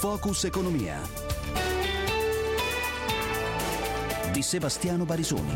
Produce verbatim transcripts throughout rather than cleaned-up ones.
Focus Economia di Sebastiano Barisoni.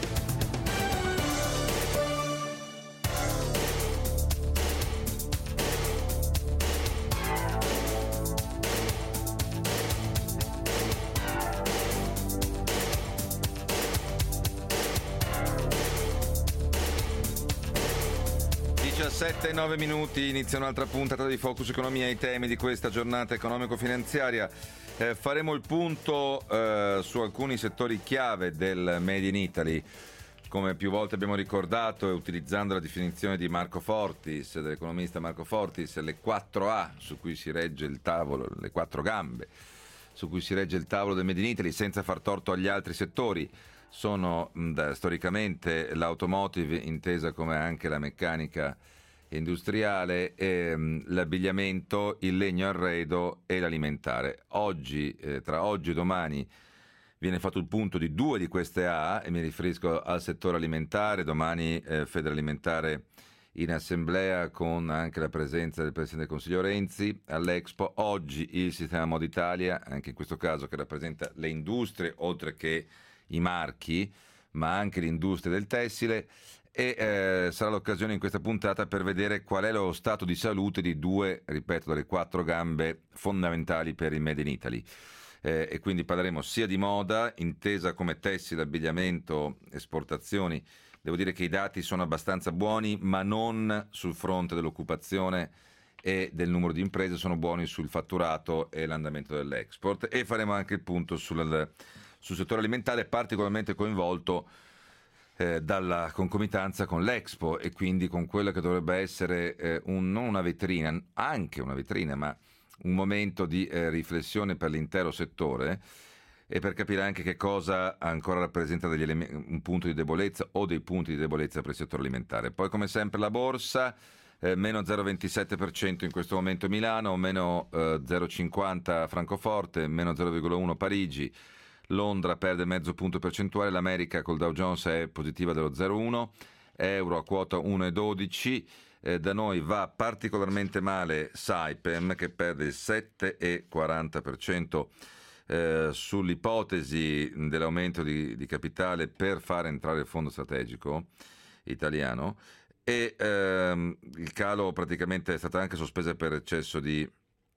diciassette e nove minuti, inizia un'altra puntata di Focus Economia. I temi di questa giornata economico-finanziaria. Eh, faremo il punto eh, su alcuni settori chiave del Made in Italy. Come più volte abbiamo ricordato, e utilizzando la definizione di Marco Fortis, dell'economista Marco Fortis, le quattro A su cui si regge il tavolo, le quattro gambe su cui si regge il tavolo del Made in Italy, senza far torto agli altri settori, sono mh, storicamente l'automotive, intesa come anche la meccanica industriale, ehm, l'abbigliamento, il legno arredo e l'alimentare. Oggi, eh, tra oggi e domani, viene fatto il punto di due di queste A, e mi riferisco al settore alimentare. Domani eh, Federalimentare in assemblea, con anche la presenza del Presidente del Consiglio Renzi all'Expo. Oggi il Sistema Moda Italia, anche in questo caso che rappresenta le industrie, oltre che i marchi, ma anche l'industria del tessile. E eh, sarà l'occasione in questa puntata per vedere qual è lo stato di salute di due, ripeto, delle quattro gambe fondamentali per il Made in Italy. Eh, e quindi parleremo sia di moda, intesa come tessile, abbigliamento, esportazioni. Devo dire che i dati sono abbastanza buoni, ma non sul fronte dell'occupazione e del numero di imprese, sono buoni sul fatturato e l'andamento dell'export. E faremo anche il punto sul, sul settore alimentare, particolarmente coinvolto Eh, dalla concomitanza con l'Expo, e quindi con quella che dovrebbe essere eh, un, non una vetrina, anche una vetrina, ma un momento di eh, riflessione per l'intero settore, e per capire anche che cosa ancora rappresenta degli elementi, un punto di debolezza o dei punti di debolezza per il settore alimentare. Poi, come sempre, la borsa, eh, meno zero virgola ventisette per cento in questo momento Milano, meno eh, zero virgola cinquanta Francoforte, meno zero virgola uno Parigi. Londra perde mezzo punto percentuale, l'America col Dow Jones è positiva dello zero virgola uno, euro a quota uno virgola dodici, eh, da noi va particolarmente male Saipem, che perde il sette virgola quaranta per cento eh, sull'ipotesi dell'aumento di, di capitale per far entrare il fondo strategico italiano, e ehm, il calo praticamente è stato anche sospeso per eccesso di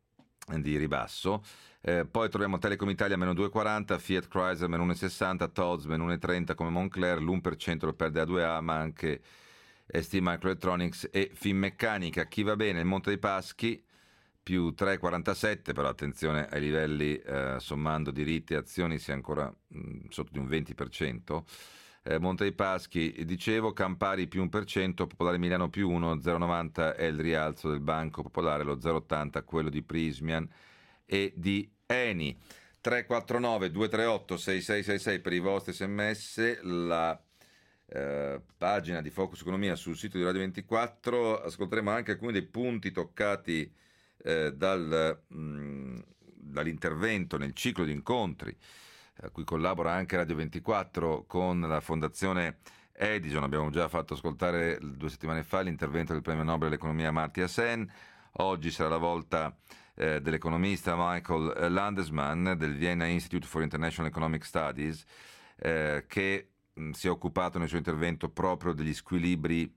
di ribasso. Eh, poi troviamo Telecom Italia meno due virgola quaranta, Fiat Chrysler meno uno virgola sessanta, T O Z meno uno virgola trenta come Moncler, l'uno per cento lo perde a due A, ma anche S T Microelectronics e Finmeccanica. Chi va bene? Il Monte dei Paschi più tre virgola quarantasette, però attenzione ai livelli, eh, sommando diritti e azioni si è ancora mh, sotto di un venti per cento. Eh, Monte dei Paschi, dicevo, Campari più uno per cento, Popolare Milano più uno, zero virgola novanta è il rialzo del Banco Popolare, lo zero virgola ottanta quello di Prysmian e di Eni. tre quattro nove due tre otto sei sei sei sei per i vostri sms, la eh, pagina di Focus Economia sul sito di Radio ventiquattro. Ascolteremo anche alcuni dei punti toccati eh, dal, mh, dall'intervento nel ciclo di incontri a cui collabora anche Radio ventiquattro con la Fondazione Edison. Abbiamo già fatto ascoltare due settimane fa l'intervento del premio Nobel dell'economia Amartya Sen. Oggi sarà la volta eh, dell'economista Michael Landesman del Vienna Institute for International Economic Studies, eh, che mh, si è occupato nel suo intervento proprio degli squilibri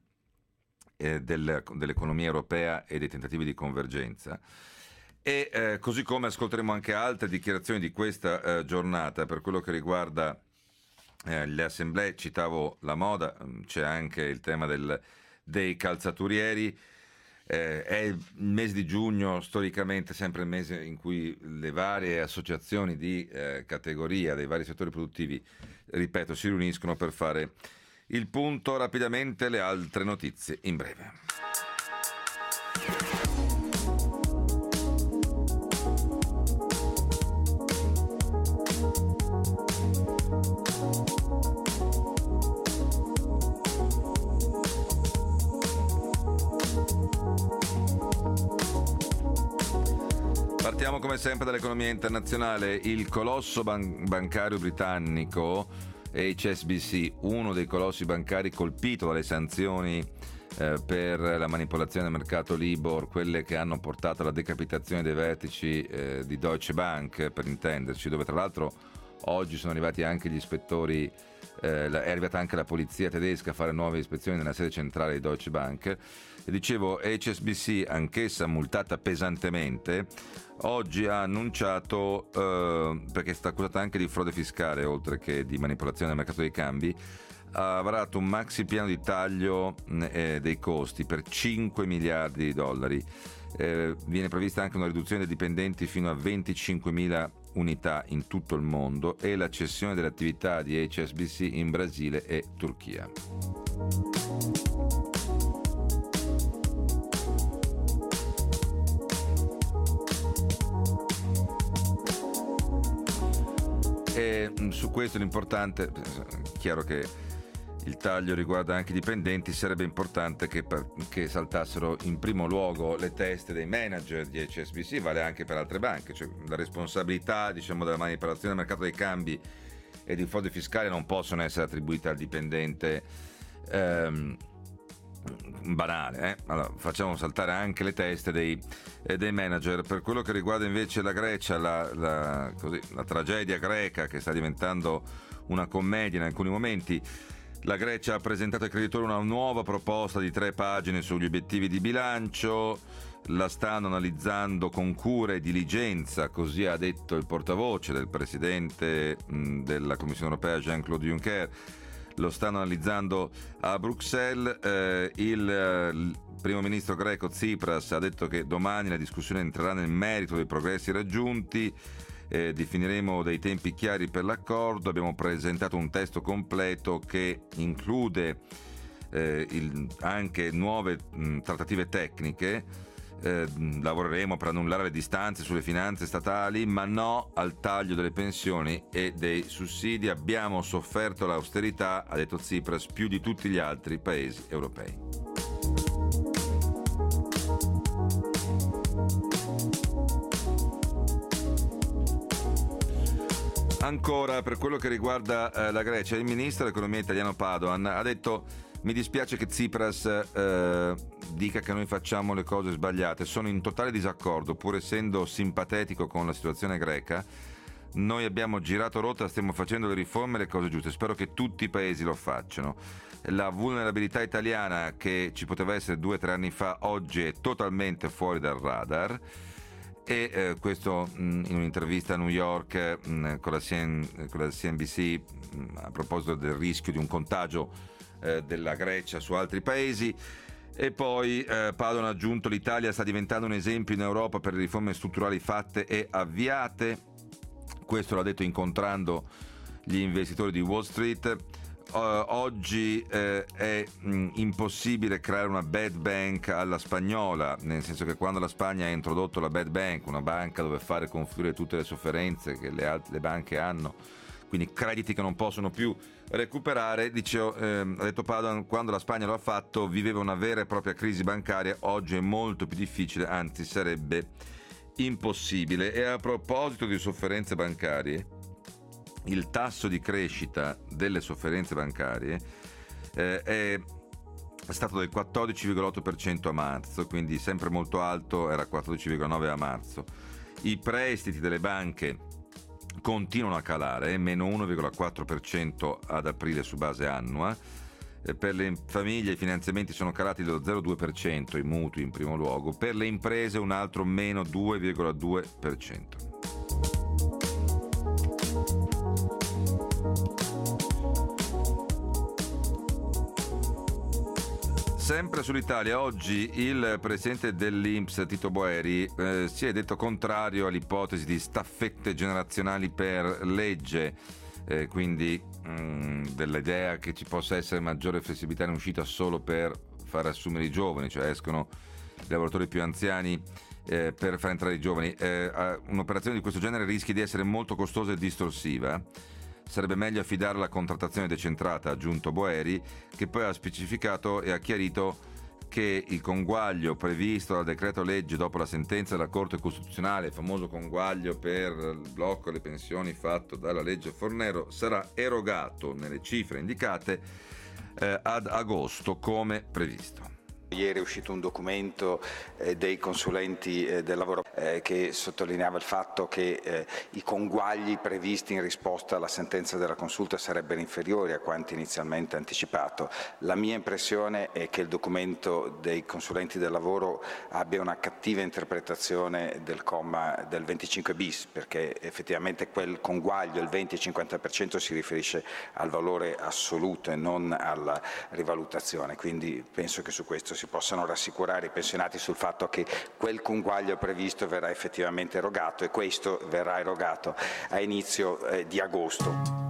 eh, del, dell'economia europea e dei tentativi di convergenza. E eh, così come ascolteremo anche altre dichiarazioni di questa eh, giornata per quello che riguarda eh, le assemblee. Citavo la moda, c'è anche il tema del, dei calzaturieri. Eh, è il mese di giugno, storicamente sempre il mese in cui le varie associazioni di eh, categoria dei vari settori produttivi, ripeto, si riuniscono per fare il punto. Rapidamente le altre notizie in breve. Partiamo come sempre dall'economia internazionale. Il colosso ban- bancario britannico H S B C, uno dei colossi bancari colpito dalle sanzioni eh, per la manipolazione del mercato Libor, quelle che hanno portato alla decapitazione dei vertici eh, di Deutsche Bank, per intenderci, dove tra l'altro oggi sono arrivati anche gli ispettori, eh, è arrivata anche la polizia tedesca a fare nuove ispezioni nella sede centrale di Deutsche Bank. E dicevo, H S B C, anch'essa multata pesantemente, oggi ha annunciato, eh, perché è stata accusata anche di frode fiscale oltre che di manipolazione del mercato dei cambi, ha varato un maxi piano di taglio eh, dei costi per cinque miliardi di dollari. Eh, viene prevista anche una riduzione dei dipendenti fino a venticinquemila unità in tutto il mondo e la cessione delle attività di H S B C in Brasile e Turchia. E su questo l'importante, chiaro che il taglio riguarda anche i dipendenti, sarebbe importante che, che saltassero in primo luogo le teste dei manager di H S B C, vale anche per altre banche, cioè la responsabilità, diciamo, della manipolazione del mercato dei cambi e di frode fiscale non possono essere attribuite al dipendente ehm, banale, eh? Allora, facciamo saltare anche le teste dei, eh, dei manager. Per quello che riguarda invece la Grecia, la, la, così, la tragedia greca che sta diventando una commedia in alcuni momenti, la Grecia ha presentato ai creditori una nuova proposta di tre pagine sugli obiettivi di bilancio, la stanno analizzando con cura e diligenza, così ha detto il portavoce del presidente mh, della Commissione europea Jean-Claude Juncker. Lo stanno analizzando a Bruxelles. Eh, il, il primo ministro greco Tsipras ha detto che domani la discussione entrerà nel merito dei progressi raggiunti. Eh, definiremo dei tempi chiari per l'accordo. Abbiamo presentato un testo completo che include eh, il, anche nuove mh, trattative tecniche. Eh, lavoreremo per annullare le distanze sulle finanze statali, ma no al taglio delle pensioni e dei sussidi. Abbiamo sofferto l'austerità, ha detto Tsipras, più di tutti gli altri paesi europei. Ancora per quello che riguarda eh, la Grecia, il ministro dell'economia italiano Padoan ha detto: mi dispiace che Tsipras eh, dica che noi facciamo le cose sbagliate, sono in totale disaccordo, pur essendo simpatetico con la situazione greca. Noi abbiamo girato rotta, stiamo facendo le riforme e le cose giuste, spero che tutti i paesi lo facciano. La vulnerabilità italiana che ci poteva essere due o tre anni fa oggi è totalmente fuori dal radar. E eh, questo mh, in un'intervista a New York mh, con, la C N, con la C N B C mh, a proposito del rischio di un contagio eh, della Grecia su altri paesi. E poi eh, Padoan ha aggiunto: l'Italia sta diventando un esempio in Europa per le riforme strutturali fatte e avviate. Questo l'ha detto incontrando gli investitori di Wall Street. Uh, oggi eh, è mh, impossibile creare una bad bank alla spagnola, nel senso che quando la Spagna ha introdotto la bad bank, una banca dove fare confluire tutte le sofferenze che le altre le banche hanno, quindi crediti che non possono più recuperare, dicevo, ehm, ha detto Padoan, quando la Spagna lo ha fatto viveva una vera e propria crisi bancaria, oggi è molto più difficile, anzi sarebbe impossibile. E a proposito di sofferenze bancarie, il tasso di crescita delle sofferenze bancarie eh, è stato del quattordici virgola otto per cento a marzo, quindi sempre molto alto, era quattordici virgola nove a marzo. I prestiti delle banche continuano a calare, meno uno virgola quattro per cento ad aprile su base annua. Eh, per le famiglie i finanziamenti sono calati dello zero virgola due per cento, i mutui in primo luogo, per le imprese un altro meno due virgola due per cento. Sempre sull'Italia, oggi il presidente dell'I N P S Tito Boeri eh, si è detto contrario all'ipotesi di staffette generazionali per legge, eh, quindi mh, dell'idea che ci possa essere maggiore flessibilità in uscita solo per far assumere i giovani, cioè escono i lavoratori più anziani eh, per far entrare i giovani. Eh, un'operazione di questo genere rischia di essere molto costosa e distorsiva. Sarebbe meglio affidare la contrattazione decentrata, ha aggiunto Boeri, che poi ha specificato e ha chiarito che il conguaglio previsto dal decreto legge dopo la sentenza della Corte Costituzionale, il famoso conguaglio per il blocco alle pensioni fatto dalla legge Fornero, sarà erogato nelle cifre indicate eh, ad agosto come previsto. Ieri è uscito un documento eh, dei consulenti eh, del lavoro eh, che sottolineava il fatto che eh, i conguagli previsti in risposta alla sentenza della consulta sarebbero inferiori a quanto inizialmente anticipato. La mia impressione è che il documento dei consulenti del lavoro abbia una cattiva interpretazione del comma del venticinque bis, perché effettivamente quel conguaglio, il venti e cinquanta per cento, si riferisce al valore assoluto e non alla rivalutazione. Quindi penso che su questo si possano rassicurare i pensionati sul fatto che quel conguaglio previsto verrà effettivamente erogato, e questo verrà erogato a inizio eh, di agosto.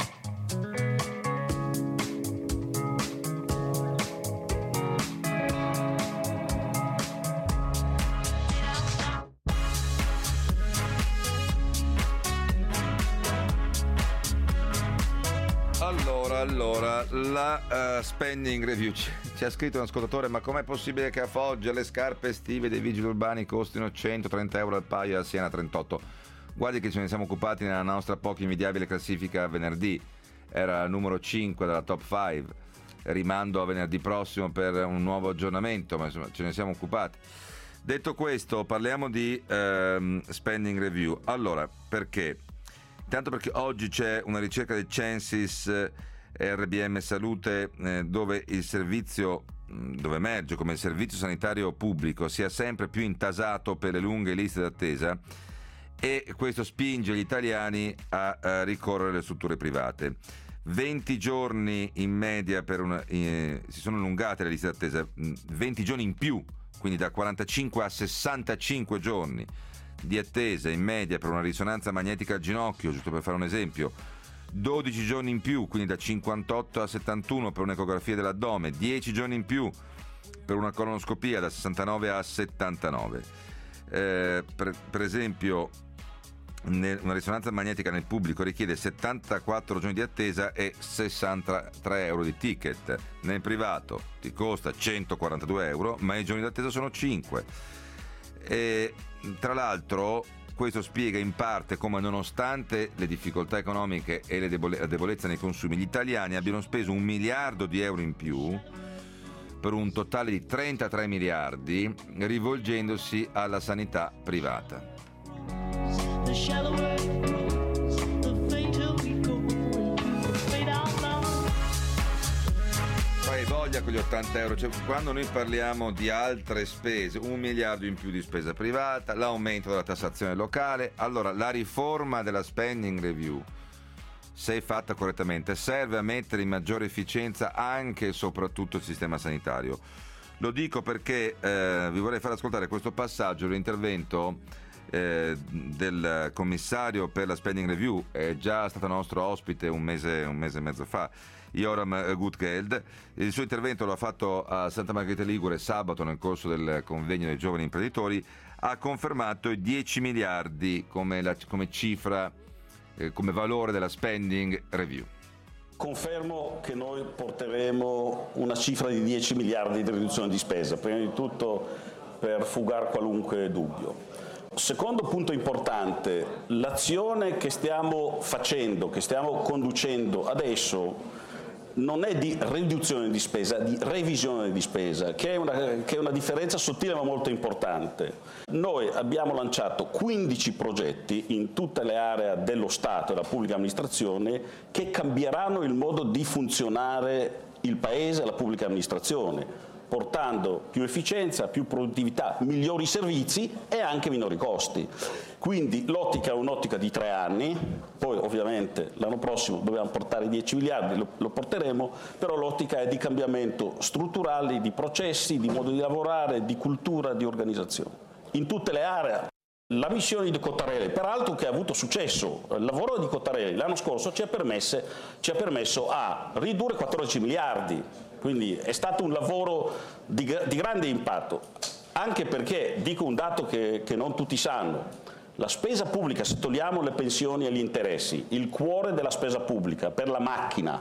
Allora, allora, la uh, spending review, ci, ci ha scritto un ascoltatore: ma com'è possibile che a Foggia le scarpe estive dei vigili urbani costino centotrenta euro al paio e a Siena trentotto? Guardi che ce ne siamo occupati nella nostra poco invidiabile classifica venerdì, era il numero cinque della top cinque, rimando a venerdì prossimo per un nuovo aggiornamento, ma insomma ce ne siamo occupati. Detto questo, parliamo di uh, spending review. Allora, perché? Intanto perché oggi c'è una ricerca del Censis eh, R B M Salute eh, dove il servizio, dove emerge come il servizio sanitario pubblico sia sempre più intasato per le lunghe liste d'attesa, e questo spinge gli italiani a, a ricorrere alle strutture private. venti giorni in media per una, eh, si sono allungate le liste d'attesa, venti giorni in più, quindi da quarantacinque a sessantacinque giorni di attesa in media per una risonanza magnetica al ginocchio, giusto per fare un esempio, dodici giorni in più, quindi da cinquantotto a settantuno per un'ecografia dell'addome, dieci giorni in più per una colonoscopia, da sessantanove a settantanove. Eh, per, per esempio, nel, una risonanza magnetica nel pubblico richiede settantaquattro giorni di attesa e sessantatré euro di ticket. Nel privato ti costa centoquarantadue euro, ma i giorni d'attesa sono cinque. E tra l'altro questo spiega in parte come, nonostante le difficoltà economiche e le debole- la debolezza nei consumi, gli italiani abbiano speso un miliardo di euro in più, per un totale di trentatré miliardi, rivolgendosi alla sanità privata. Fai voglia con gli ottanta euro, cioè, quando noi parliamo di altre spese, un miliardo in più di spesa privata, l'aumento della tassazione locale, allora la riforma della spending review, se fatta correttamente, serve a mettere in maggiore efficienza anche e soprattutto il sistema sanitario. Lo dico perché eh, vi vorrei far ascoltare questo passaggio dell'intervento eh, del commissario per la spending review, è già stato nostro ospite un mese, un mese e mezzo fa, Joram Gutgeld. Il suo intervento lo ha fatto a Santa Margherita Ligure sabato nel corso del convegno dei giovani imprenditori. Ha confermato i dieci miliardi come, la, come cifra, eh, come valore della spending review. Confermo che noi porteremo una cifra di dieci miliardi di riduzione di spesa, prima di tutto per fugare qualunque dubbio. Secondo punto importante, l'azione che stiamo facendo, che stiamo conducendo adesso, non è di riduzione di spesa, di revisione di spesa, che è, una, che è una differenza sottile ma molto importante. Noi abbiamo lanciato quindici progetti in tutte le aree dello Stato e della pubblica amministrazione che cambieranno il modo di funzionare il Paese e la pubblica amministrazione, portando più efficienza, più produttività, migliori servizi e anche minori costi. Quindi l'ottica è un'ottica di tre anni, poi ovviamente l'anno prossimo dobbiamo portare dieci miliardi, lo, lo porteremo, però l'ottica è di cambiamento strutturale, di processi, di modo di lavorare, di cultura, di organizzazione. In tutte le aree. La missione di Cottarelli, peraltro che ha avuto successo, il lavoro di Cottarelli l'anno scorso ci ha, permesse, ci ha permesso a ridurre quattordici miliardi, quindi è stato un lavoro di, di grande impatto, anche perché, dico un dato che, che non tutti sanno, la spesa pubblica, se togliamo le pensioni e gli interessi, il cuore della spesa pubblica per la macchina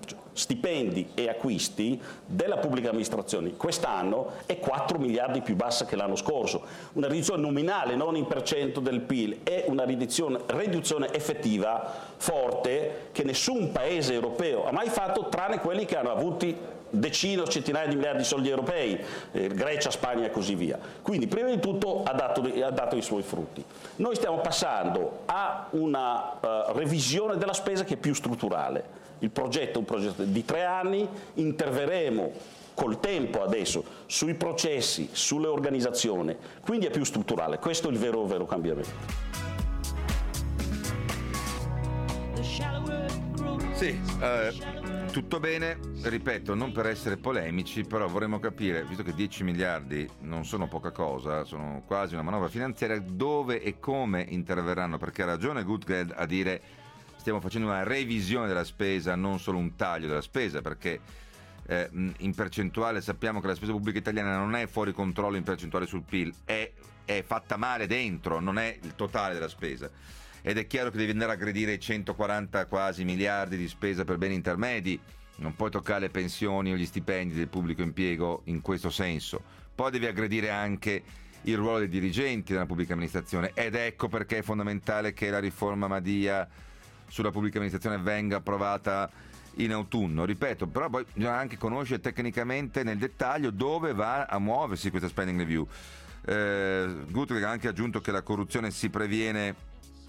stipendi e acquisti della pubblica amministrazione quest'anno è quattro miliardi più bassa che l'anno scorso, una riduzione nominale, non in percento del P I L, è una riduzione, riduzione effettiva forte che nessun paese europeo ha mai fatto, tranne quelli che hanno avuti decine o centinaia di miliardi di soldi europei, eh, Grecia, Spagna e così via. Quindi prima di tutto ha dato, ha dato i suoi frutti. Noi stiamo passando a una uh, revisione della spesa che è più strutturale. Il progetto è un progetto di tre anni, interverremo col tempo adesso sui processi, sulle organizzazioni, quindi è più strutturale. Questo è il vero, vero cambiamento. Sì, eh, tutto bene, ripeto, non per essere polemici, però vorremmo capire, visto che dieci miliardi non sono poca cosa, sono quasi una manovra finanziaria, dove e come interverranno, perché ha ragione Gutgeld a dire stiamo facendo una revisione della spesa, non solo un taglio della spesa, perché eh, in percentuale sappiamo che la spesa pubblica italiana non è fuori controllo in percentuale sul P I L, è, è fatta male dentro, non è il totale della spesa. Ed è chiaro che devi andare a aggredire i centoquaranta quasi miliardi di spesa per beni intermedi, non puoi toccare le pensioni o gli stipendi del pubblico impiego in questo senso. Poi devi aggredire anche il ruolo dei dirigenti della pubblica amministrazione, ed ecco perché è fondamentale che la riforma Madia sulla pubblica amministrazione venga approvata in autunno. Ripeto, però poi bisogna anche conoscere tecnicamente nel dettaglio dove va a muoversi questa spending review. Eh, Gutgeld ha anche aggiunto che la corruzione si previene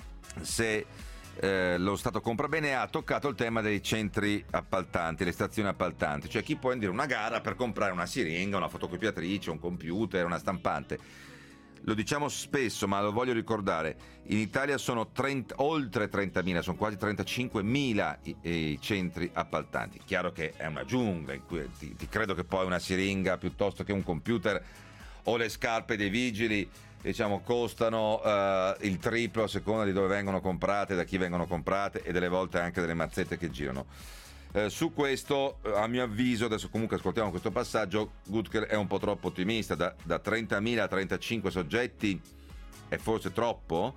se eh, lo Stato compra bene, ha toccato il tema dei centri appaltanti, le stazioni appaltanti, cioè chi può indire una gara per comprare una siringa, una fotocopiatrice, un computer, una stampante. Lo diciamo spesso, ma lo voglio ricordare, in Italia sono trenta, oltre trentamila, sono quasi trentacinquemila i, i centri appaltanti. Chiaro che è una giungla, in cui ti, ti credo che poi una siringa piuttosto che un computer o le scarpe dei vigili, diciamo, costano uh, il triplo a seconda di dove vengono comprate, da chi vengono comprate, e delle volte anche delle mazzette che girano. Uh, su questo, uh, a mio avviso, adesso comunque ascoltiamo questo passaggio, Gutgeld è un po' troppo ottimista, da, da trentamila a trentacinque soggetti è forse troppo,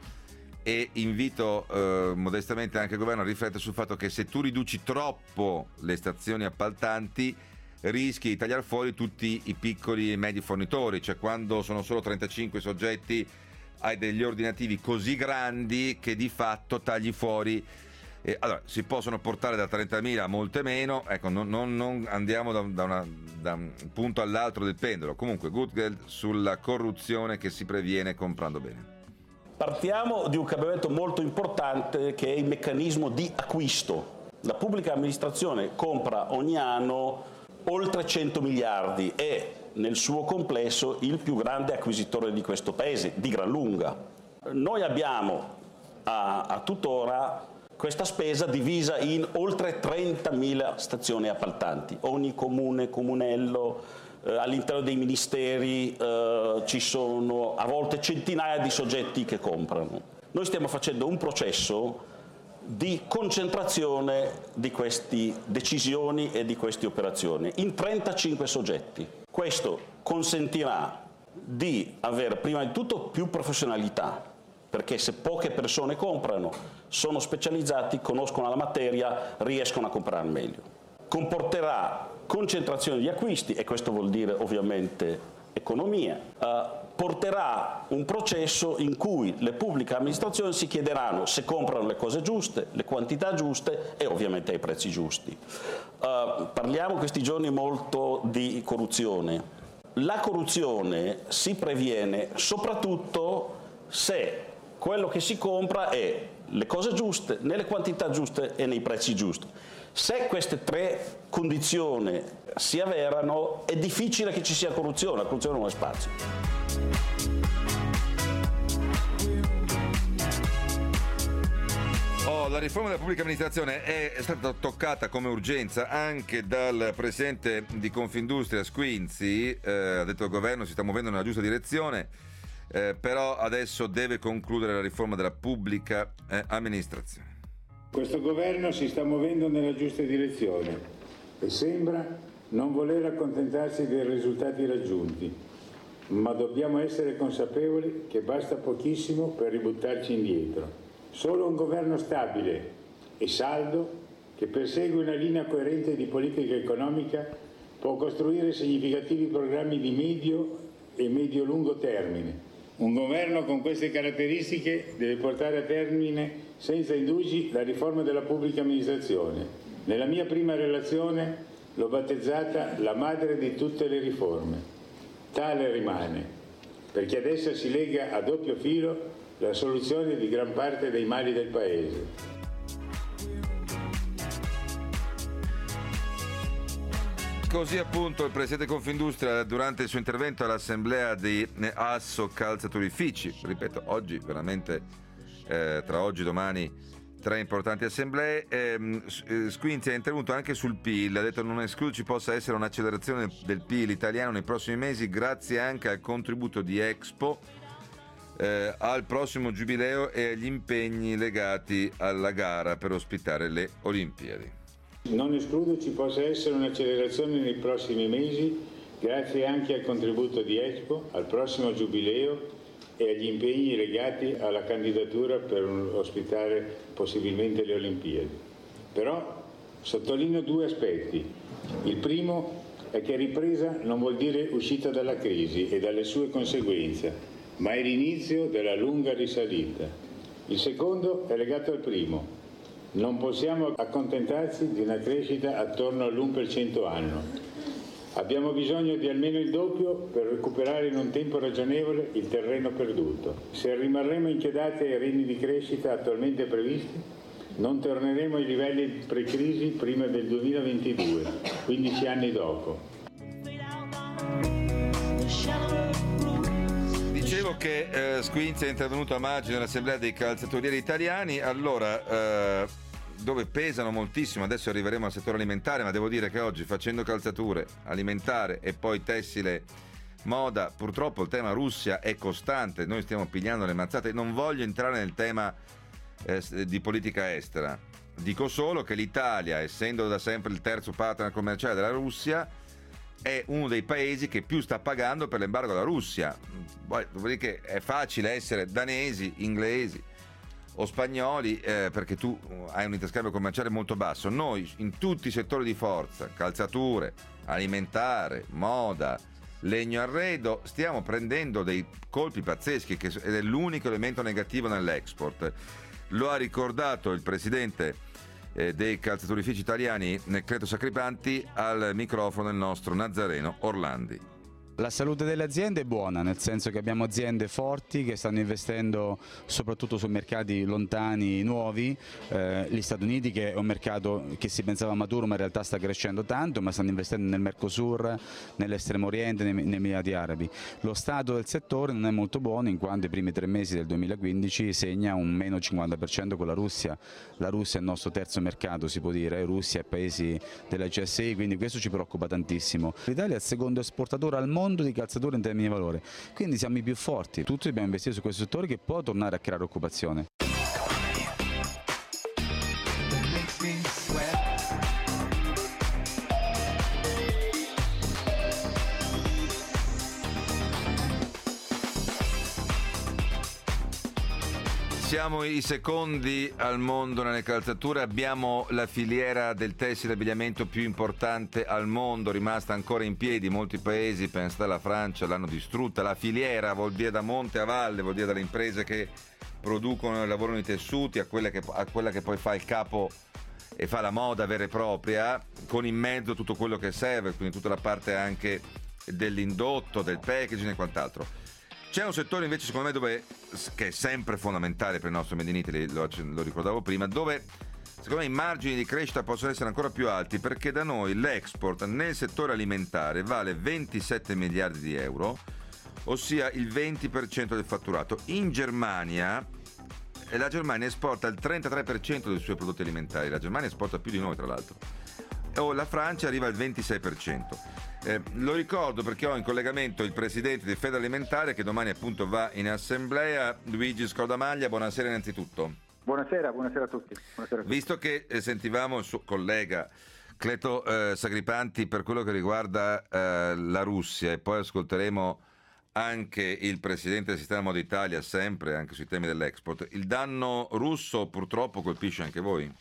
e invito uh, modestamente anche il governo a riflettere sul fatto che se tu riduci troppo le stazioni appaltanti rischi di tagliare fuori tutti i piccoli e medi fornitori, cioè quando sono solo trentacinque soggetti hai degli ordinativi così grandi che di fatto tagli fuori. Eh, allora, si possono portare da trentamila a molte meno, ecco, non, non, non andiamo da, da, una, da un punto all'altro del pendolo. Comunque Gutgeld sulla corruzione che si previene comprando bene. Partiamo di un cambiamento molto importante che è il meccanismo di acquisto. La pubblica amministrazione compra ogni anno oltre cento miliardi, è nel suo complesso il più grande acquisitore di questo paese, di gran lunga. Noi abbiamo a, a tuttora questa spesa divisa in oltre trentamila stazioni appaltanti. Ogni comune, comunello, eh, all'interno dei ministeri eh, ci sono a volte centinaia di soggetti che comprano. Noi stiamo facendo un processo di concentrazione di queste decisioni e di queste operazioni in trentacinque soggetti. Questo consentirà di avere prima di tutto più professionalità, perché se poche persone comprano, sono specializzati, conoscono la materia, riescono a comprare meglio. Comporterà concentrazione di acquisti, e questo vuol dire ovviamente economia, eh, porterà un processo in cui le pubbliche amministrazioni si chiederanno se comprano le cose giuste, le quantità giuste e ovviamente ai prezzi giusti. Eh, parliamo questi giorni molto di corruzione. La corruzione si previene soprattutto se quello che si compra è le cose giuste, nelle quantità giuste e nei prezzi giusti. Se queste tre condizioni si avverano, è difficile che ci sia corruzione, la corruzione non ha spazio. Oh, la riforma della pubblica amministrazione è stata toccata come urgenza anche dal presidente di Confindustria Squinzi, eh, ha detto il governo si sta muovendo nella giusta direzione, eh, però adesso deve concludere la riforma della pubblica eh, amministrazione. Questo governo si sta muovendo nella giusta direzione e sembra non voler accontentarsi dei risultati raggiunti, ma dobbiamo essere consapevoli che basta pochissimo per ributtarci indietro. Solo un governo stabile e saldo che persegue una linea coerente di politica economica può costruire significativi programmi di medio e medio-lungo termine. Un governo con queste caratteristiche deve portare a termine senza indugi la riforma della pubblica amministrazione. Nella mia prima relazione l'ho battezzata la madre di tutte le riforme. Tale rimane, perché ad essa si lega a doppio filo la soluzione di gran parte dei mali del Paese. Così appunto il Presidente Confindustria durante il suo intervento all'assemblea di Asso Calzaturifici. Ripeto, oggi veramente, eh, tra oggi e domani, tre importanti assemblee. Eh, Squinzi è intervenuto anche sul P I L, ha detto non esclude ci possa essere un'accelerazione del P I L italiano nei prossimi mesi grazie anche al contributo di Expo, eh, al prossimo giubileo e agli impegni legati alla gara per ospitare le Olimpiadi. Non escludo ci possa essere un'accelerazione nei prossimi mesi grazie anche al contributo di Expo, al prossimo giubileo e agli impegni legati alla candidatura per ospitare possibilmente le Olimpiadi. Però sottolineo due aspetti. Il primo è che ripresa non vuol dire uscita dalla crisi e dalle sue conseguenze, ma è l'inizio della lunga risalita. Il secondo è legato al primo. Non possiamo accontentarci di una crescita attorno all'uno per cento anno. Abbiamo bisogno di almeno il doppio per recuperare in un tempo ragionevole il terreno perduto. Se rimarremo inchiodati ai ritmi di crescita attualmente previsti, non torneremo ai livelli pre-crisi prima del duemilaventidue, quindici anni dopo. Dicevo che eh, Squinzi è intervenuto a maggio nell'assemblea dei calzatorieri italiani, allora eh, dove pesano moltissimo, adesso arriveremo al settore alimentare, ma devo dire che oggi facendo calzature, alimentare e poi tessile, moda, purtroppo il tema Russia è costante, noi stiamo pigliando le mazzate, non voglio entrare nel tema eh, di politica estera, dico solo che l'Italia, essendo da sempre il terzo partner commerciale della Russia, è uno dei paesi che più sta pagando per l'embargo alla Russia. Poi, dopodiché è facile essere danesi, inglesi o spagnoli eh, perché tu hai un interscambio commerciale molto basso. Noi in tutti i settori di forza, calzature, alimentare, moda, legno arredo, stiamo prendendo dei colpi pazzeschi che ed è l'unico elemento negativo nell'export. Lo ha ricordato il presidente dei calzaturifici italiani Cleto Sacripanti al microfono del nostro Nazareno Orlandi. La salute delle aziende è buona, nel senso che abbiamo aziende forti che stanno investendo soprattutto su mercati lontani, nuovi, eh, gli Stati Uniti che è un mercato che si pensava maturo ma in realtà sta crescendo tanto, ma stanno investendo nel Mercosur, nell'Estremo Oriente, nei, nei Emirati Arabi. Lo stato del settore non è molto buono in quanto i primi tre mesi del duemilaquindici segna un meno cinquanta per cento con la Russia. La Russia è il nostro terzo mercato, si può dire, Russia e paesi della G S I, quindi questo ci preoccupa tantissimo. L'Italia è il secondo esportatore al mondo di calzature in termini di valore, quindi siamo i più forti, tutti dobbiamo investire su questo settore che può tornare a creare occupazione. Siamo i secondi al mondo nelle calzature, abbiamo la filiera del tessile e abbigliamento più importante al mondo, rimasta ancora in piedi, molti paesi, pensate alla Francia, l'hanno distrutta. La filiera vuol dire da monte a valle, vuol dire dalle imprese che producono e lavorano i tessuti a quella che, a quella che poi fa il capo e fa la moda vera e propria, con in mezzo tutto quello che serve, quindi tutta la parte anche dell'indotto, del packaging e quant'altro. C'è un settore invece secondo me dove, che è sempre fondamentale per il nostro Made in Italy, lo, lo ricordavo prima, dove secondo me i margini di crescita possono essere ancora più alti, perché da noi l'export nel settore alimentare vale ventisette miliardi di euro, ossia il venti per cento del fatturato. In Germania, la Germania esporta il trentatré per cento dei suoi prodotti alimentari, la Germania esporta più di noi tra l'altro, o la Francia arriva al ventisei per cento. Eh, lo ricordo perché ho in collegamento il presidente di Federalimentare che domani appunto va in assemblea, Luigi Scodamaglia. Buonasera innanzitutto. Buonasera, buonasera a tutti. Buonasera a tutti. Visto che eh, sentivamo il suo collega Cleto eh, Sacripanti per quello che riguarda eh, la Russia, e poi ascolteremo anche il presidente del Sistema Moda Italia, sempre anche sui temi dell'export, il danno russo purtroppo colpisce anche voi?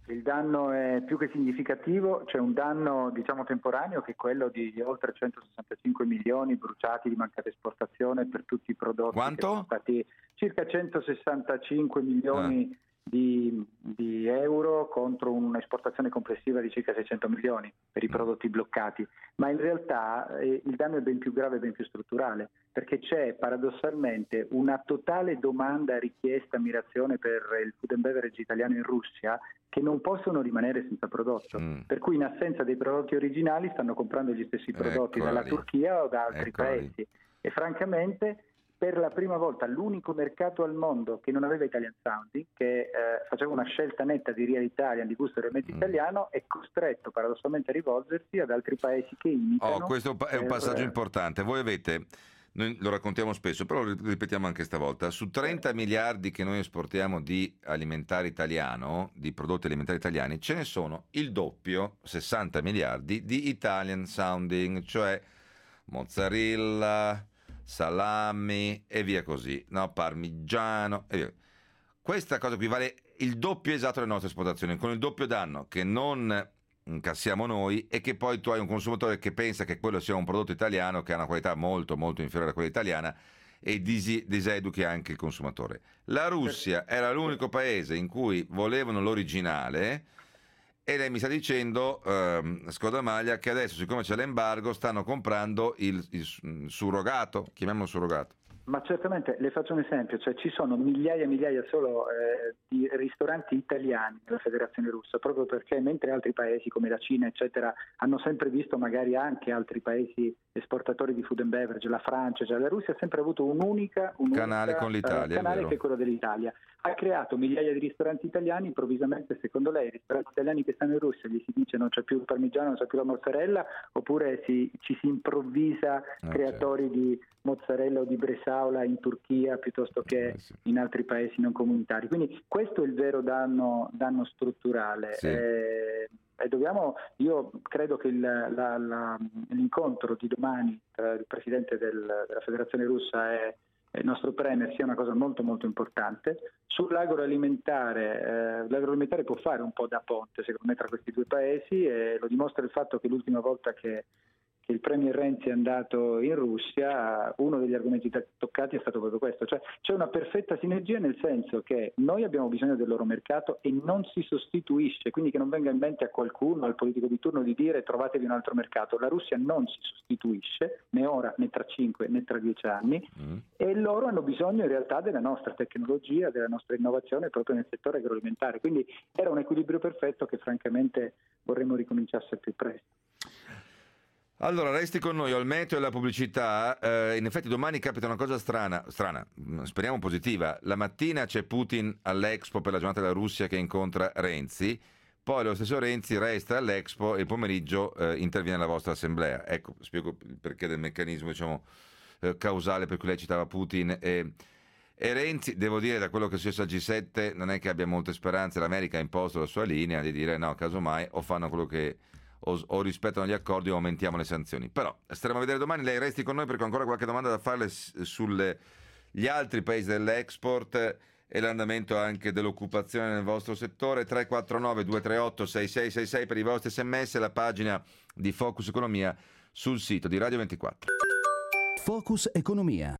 Il danno è più che significativo, c'è un danno diciamo temporaneo che è quello di oltre centosessantacinque milioni bruciati di mancata esportazione per tutti i prodotti. Quanto? Che sono stati circa centosessantacinque milioni ah. di, di euro contro un'esportazione complessiva di circa seicento milioni per i prodotti bloccati, ma in realtà eh, il danno è ben più grave e ben più strutturale, perché c'è paradossalmente una totale domanda, richiesta, ammirazione per il food and beverage italiano in Russia che non possono rimanere senza prodotto, mm. per cui in assenza dei prodotti originali stanno comprando gli stessi prodotti Eccola dalla lì. Turchia o da altri Eccola paesi lì. E francamente per la prima volta l'unico mercato al mondo che non aveva Italian sounding, che eh, faceva una scelta netta di Real Italian, di gusto realmente mm. italiano, è costretto paradossalmente a rivolgersi ad altri paesi che imitano. Oh, questo è un passaggio eh, importante. Voi avete, noi lo raccontiamo spesso, però lo ripetiamo anche stavolta, su trenta miliardi che noi esportiamo di alimentare italiano, di prodotti alimentari italiani, ce ne sono il doppio, sessanta miliardi, di Italian sounding, cioè mozzarella, salami e via così, no, parmigiano e via. Questa cosa qui vale il doppio esatto delle nostre esportazioni, con il doppio danno che non incassiamo noi e che poi tu hai un consumatore che pensa che quello sia un prodotto italiano che ha una qualità molto molto inferiore a quella italiana e disi, diseduchi anche il consumatore. La Russia era l'unico paese in cui volevano l'originale e lei mi sta dicendo, ehm, Scodamaglia, che adesso siccome c'è l'embargo stanno comprando il, il, il surrogato, chiamiamolo surrogato. Ma certamente, le faccio un esempio, cioè ci sono migliaia e migliaia solo eh, di ristoranti italiani nella Federazione Russa, proprio perché mentre altri paesi come la Cina eccetera hanno sempre visto magari anche altri paesi esportatori di food and beverage, la Francia, cioè la Russia ha sempre avuto un'unica, un'unica canale con l'Italia, eh, canale che è quello dell'Italia. Ha creato migliaia di ristoranti italiani, improvvisamente secondo lei i ristoranti italiani che stanno in Russia gli si dice non c'è più il parmigiano, non c'è più la mozzarella, oppure si, ci si improvvisa ah, creatori certo. di mozzarella o di bresaola in Turchia piuttosto che eh, sì. in altri paesi non comunitari. Quindi questo è il vero danno, danno strutturale. Sì. Eh, e dobbiamo, io credo che il, la, la, l'incontro di domani tra il presidente del, della Federazione Russa e il nostro premier sia una cosa molto molto importante. Sull'agroalimentare, eh, l'agroalimentare può fare un po' da ponte secondo me tra questi due paesi e lo dimostra il fatto che l'ultima volta che che il premier Renzi è andato in Russia, uno degli argomenti toccati è stato proprio questo, cioè c'è una perfetta sinergia nel senso che noi abbiamo bisogno del loro mercato e non si sostituisce, quindi che non venga in mente a qualcuno, al politico di turno, di dire trovatevi un altro mercato. La Russia non si sostituisce, né ora, né tra cinque, né tra dieci anni, mm. e loro hanno bisogno in realtà della nostra tecnologia, della nostra innovazione proprio nel settore agroalimentare, quindi era un equilibrio perfetto che francamente vorremmo ricominciasse più presto. Allora, resti con noi, ho il meteo e la pubblicità. Eh, in effetti domani capita una cosa strana, strana, speriamo positiva. La mattina c'è Putin all'Expo per la giornata della Russia che incontra Renzi, poi lo stesso Renzi resta all'Expo e il pomeriggio eh, interviene alla vostra assemblea. Ecco, spiego il perché del meccanismo, diciamo, eh, causale per cui lei citava Putin e, e Renzi. Devo dire, da quello che è successo al G sette, non è che abbia molte speranze. L'America ha imposto la sua linea di dire no, casomai o fanno quello che O, o rispettano gli accordi o aumentiamo le sanzioni. Però staremo a vedere domani. Lei resti con noi perché ho ancora qualche domanda da farle sugli altri paesi dell'export e l'andamento anche dell'occupazione nel vostro settore. Tre quattro nove due tre otto sei sei sei sei per i vostri sms e la pagina di Focus Economia sul sito di Radio ventiquattro. Focus Economia.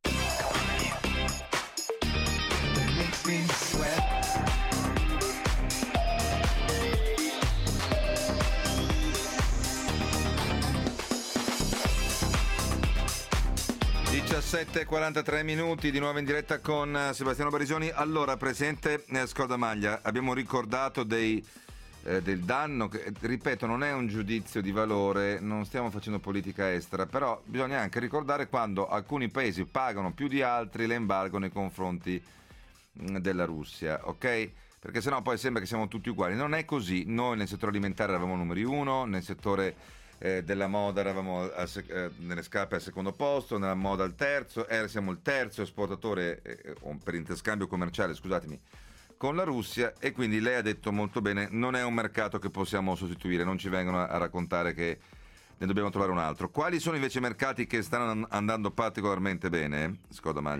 diciassette e quarantatré minuti, di nuovo in diretta con Sebastiano Barisoni. Allora, Presidente Scodamaglia, abbiamo ricordato dei, eh, del danno, che, ripeto, non è un giudizio di valore, non stiamo facendo politica estera, però bisogna anche ricordare quando alcuni paesi pagano più di altri l'embargo nei confronti mh, della Russia, ok? Perché sennò poi sembra che siamo tutti uguali. Non è così. Noi nel settore alimentare eravamo numeri uno, nel settore Eh, della moda eravamo a sec- eh, nelle scarpe al secondo posto, nella moda al terzo, eh, siamo il terzo esportatore eh, per interscambio commerciale, scusatemi, con la Russia, e quindi lei ha detto molto bene, non è un mercato che possiamo sostituire, non ci vengono a, a raccontare che ne dobbiamo trovare un altro. Quali sono invece i mercati che stanno andando particolarmente bene, Scodamaglia?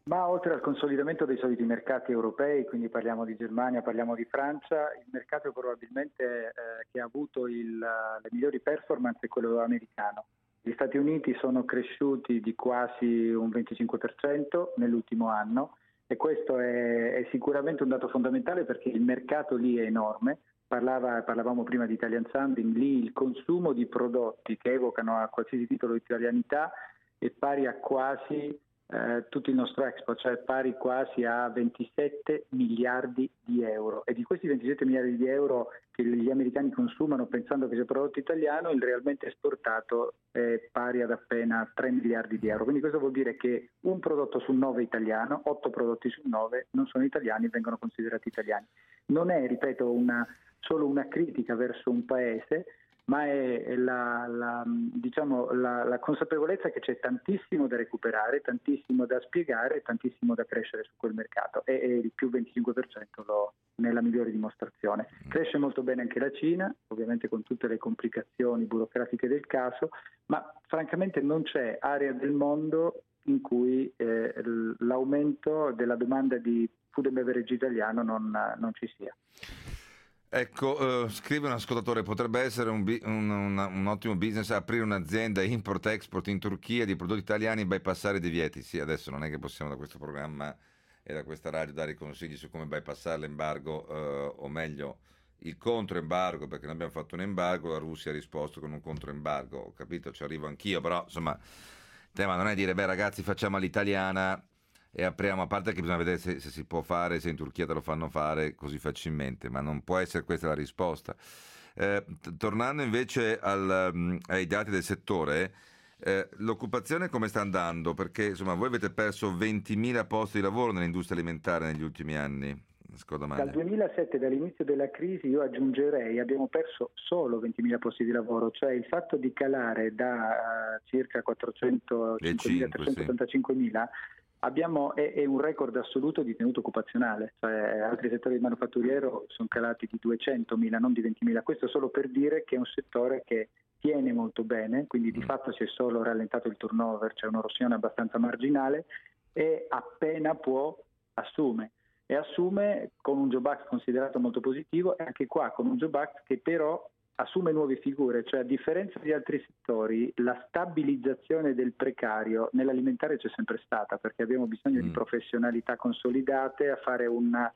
Ma oltre al consolidamento dei soliti mercati europei, quindi parliamo di Germania, parliamo di Francia, il mercato probabilmente eh, che ha avuto il, le migliori performance è quello americano. Gli Stati Uniti sono cresciuti di quasi un venticinque per cento nell'ultimo anno e questo è, è sicuramente un dato fondamentale perché il mercato lì è enorme. Parlava, parlavamo prima di Italian Sounding, lì il consumo di prodotti che evocano a qualsiasi titolo di italianità è pari a quasi eh, tutto il nostro export, cioè pari quasi a ventisette miliardi di euro, e di questi ventisette miliardi di euro che gli americani consumano pensando che sia prodotto italiano, il realmente esportato è pari ad appena tre miliardi di euro. Quindi questo vuol dire che un prodotto su nove italiano, otto prodotti su nove non sono italiani e vengono considerati italiani. Non è, ripeto, una, solo una critica verso un paese, ma è la, la, diciamo, la, la consapevolezza che c'è tantissimo da recuperare, tantissimo da spiegare, tantissimo da crescere su quel mercato, e, e il più venticinque per cento lo, nella migliore dimostrazione. Cresce molto bene anche la Cina, ovviamente con tutte le complicazioni burocratiche del caso, ma francamente non c'è area del mondo in cui eh, l'aumento della domanda di food and beverage italiano non, non ci sia. Ecco, uh, scrive un ascoltatore, potrebbe essere un, bi- un, un, un ottimo business aprire un'azienda import-export in Turchia di prodotti italiani e bypassare i divieti. Sì, adesso non è che possiamo da questo programma e da questa radio dare i consigli su come bypassare l'embargo, uh, o meglio il controembargo, perché noi abbiamo fatto un embargo, la Russia ha risposto con un controembargo, ho capito, ci arrivo anch'io, però insomma il tema non è dire beh ragazzi facciamo all'italiana e apriamo, a parte che bisogna vedere se, se si può fare, se in Turchia te lo fanno fare così facilmente, ma non può essere questa la risposta. Eh, t- tornando invece al, um, ai dati del settore, eh, l'occupazione come sta andando? Perché insomma voi avete perso ventimila posti di lavoro nell'industria alimentare negli ultimi anni. Dal duemilasette, dall'inizio della crisi, io aggiungerei abbiamo perso solo ventimila posti di lavoro, cioè il fatto di calare da uh, circa quattrocentocinquemila a trecentottantacinquemila abbiamo, è, è un record assoluto di tenuta occupazionale, cioè altri settori del manufatturiero sono calati di duecentomila, non di ventimila. Questo solo per dire che è un settore che tiene molto bene, quindi di fatto si è solo rallentato il turnover, c'è un'erosione abbastanza marginale e appena può assume. E assume con un Job Act considerato molto positivo, e anche qua con un Job Act che però assume nuove figure, cioè a differenza di altri settori la stabilizzazione del precario nell'alimentare c'è sempre stata, perché abbiamo bisogno mm. di professionalità consolidate. A fare una,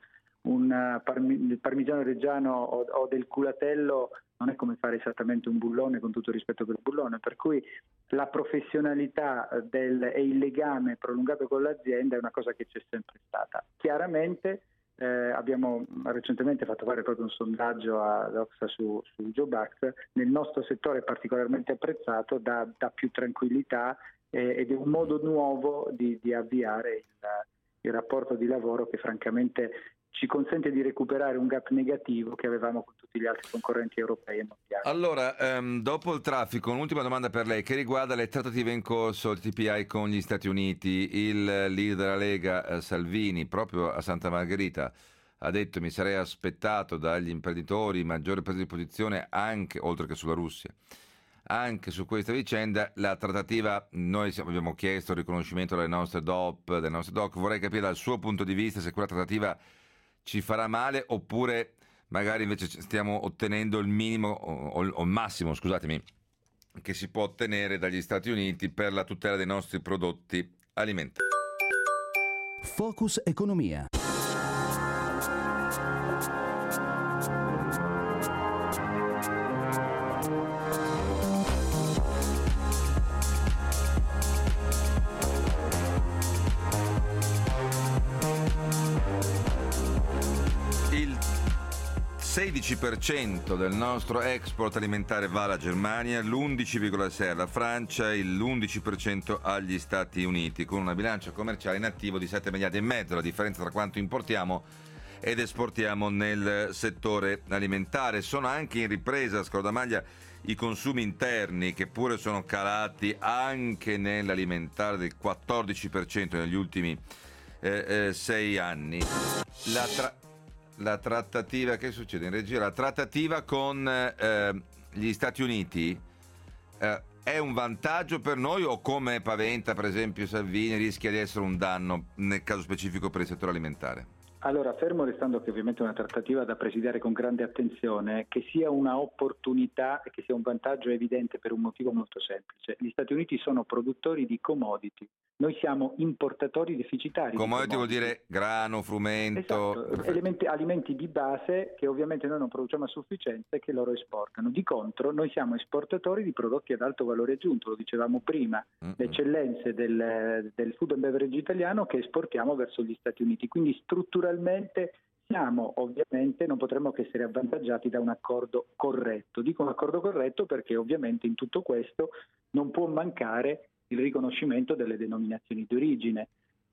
un parmi, il parmigiano reggiano o, o del culatello non è come fare esattamente un bullone, con tutto il rispetto per il bullone, per cui la professionalità del, e il legame prolungato con l'azienda è una cosa che c'è sempre stata. Chiaramente eh, abbiamo recentemente fatto fare proprio un sondaggio ad Oxa su, sul Job Act, nel nostro settore è particolarmente apprezzato, dà, dà più tranquillità eh, ed è un modo nuovo di, di avviare il, il rapporto di lavoro che francamente ci consente di recuperare un gap negativo che avevamo con tutti gli altri concorrenti europei e mondiali. Allora, um, dopo il traffico, un'ultima domanda per lei che riguarda le trattative in corso, il T P I con gli Stati Uniti. Il leader della Lega, eh, Salvini, proprio a Santa Margherita, ha detto mi sarei aspettato dagli imprenditori maggiore presa di posizione anche, oltre che sulla Russia, anche su questa vicenda. La trattativa, noi abbiamo chiesto il riconoscimento delle nostre D O P, delle nostre D O C, vorrei capire dal suo punto di vista se quella trattativa ci farà male oppure magari invece stiamo ottenendo il minimo o, o il massimo, scusatemi, che si può ottenere dagli Stati Uniti per la tutela dei nostri prodotti alimentari. Focus Economia. Il sedici per cento del nostro export alimentare va alla Germania, l'undici virgola sei per cento alla Francia e l'undici per cento agli Stati Uniti, con una bilancia commerciale in attivo di sette miliardi e mezzo, la differenza tra quanto importiamo ed esportiamo nel settore alimentare. Sono anche in ripresa, Scrodamaglia, i consumi interni, che pure sono calati anche nell'alimentare del quattordici per cento negli ultimi eh, eh, sei anni. La tra- La trattativa, che succede in regia? La trattativa con eh, gli Stati Uniti eh, è un vantaggio per noi o, come paventa per esempio Salvini, rischia di essere un danno nel caso specifico per il settore alimentare? Allora, fermo restando che ovviamente è una trattativa da presidiare con grande attenzione, che sia una opportunità e che sia un vantaggio è evidente per un motivo molto semplice. Gli Stati Uniti sono produttori di commodity, noi siamo importatori deficitari. Commodity di vuol dire grano, frumento, esatto, elementi, alimenti di base che ovviamente noi non produciamo a sufficienza e che loro esportano. Di contro noi siamo esportatori di prodotti ad alto valore aggiunto, lo dicevamo prima, mm-hmm. le eccellenze del, del food and beverage italiano che esportiamo verso gli Stati Uniti, quindi strutturalmente siamo ovviamente, non potremmo che essere avvantaggiati da un accordo corretto. Dico un accordo corretto perché ovviamente in tutto questo non può mancare il riconoscimento delle denominazioni di origine.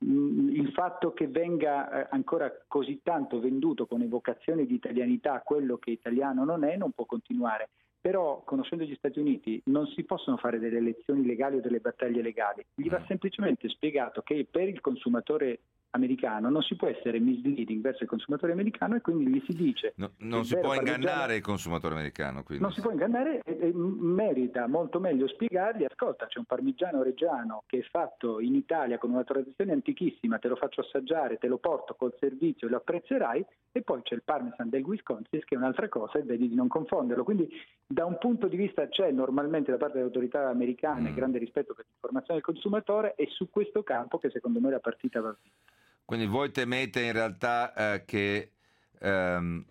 Il fatto che venga ancora così tanto venduto con evocazioni di italianità quello che italiano non è non può continuare. Però, conoscendo gli Stati Uniti, non si possono fare delle elezioni legali o delle battaglie legali. Gli va semplicemente spiegato che per il consumatore americano non si può essere misleading verso il consumatore americano e quindi gli si dice... No, non si può ingannare il consumatore americano. Quindi. Non si può ingannare e, e merita molto meglio spiegargli, ascolta, c'è un parmigiano reggiano che è fatto in Italia con una tradizione antichissima, te lo faccio assaggiare, te lo porto col servizio, lo apprezzerai, e poi c'è il parmesan del Wisconsin che è un'altra cosa e vedi di non confonderlo. Quindi da un punto di vista c'è normalmente da parte delle autorità americane mm. grande rispetto per l'informazione del consumatore, e su questo campo che secondo me la partita va vinta. Quindi voi temete in realtà eh, che ehm,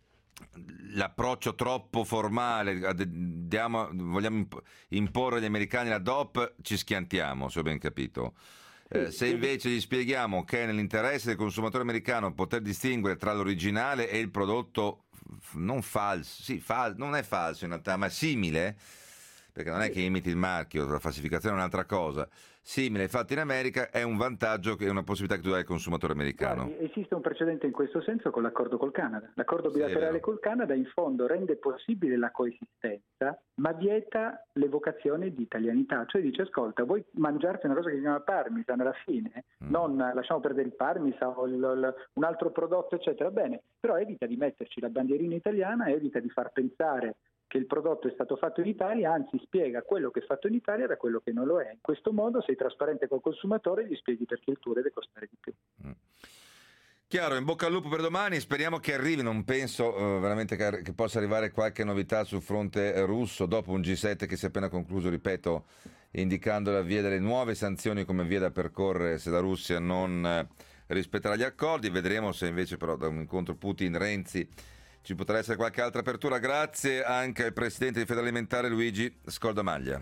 l'approccio troppo formale, diamo, vogliamo imporre agli americani la D O P, ci schiantiamo, se ho ben capito. Eh, se invece gli spieghiamo che è nell'interesse del consumatore americano poter distinguere tra l'originale e il prodotto non falso, sì, fal- non è falso in realtà, ma simile, perché non è che imiti il marchio, la falsificazione è un'altra cosa, simile fatto in America, è un vantaggio, che è una possibilità che tu dai al consumatore americano. Guardi, esiste un precedente in questo senso con l'accordo col Canada. L'accordo bilaterale sì, col Canada in fondo rende possibile la coesistenza, ma vieta l'evocazione di italianità, cioè dice ascolta, vuoi mangiarti una cosa che si chiama parmesan alla fine, mm. non lasciamo perdere il parmesan o il, il, un altro prodotto eccetera, bene, però evita di metterci la bandierina italiana, evita di far pensare che il prodotto è stato fatto in Italia, anzi spiega quello che è fatto in Italia da quello che non lo è. In questo modo sei trasparente col consumatore e gli spieghi perché il tuo deve costare di più. Mm. Chiaro, in bocca al lupo per domani, speriamo che arrivi, non penso uh, veramente che, che possa arrivare qualche novità sul fronte russo dopo un G sette che si è appena concluso, ripeto, indicando la via delle nuove sanzioni come via da percorrere se la Russia non uh, rispetterà gli accordi. Vedremo se invece però da un incontro Putin-Renzi ci potrà essere qualche altra apertura. Grazie anche al presidente di Federalimentare Luigi Scordamaglia.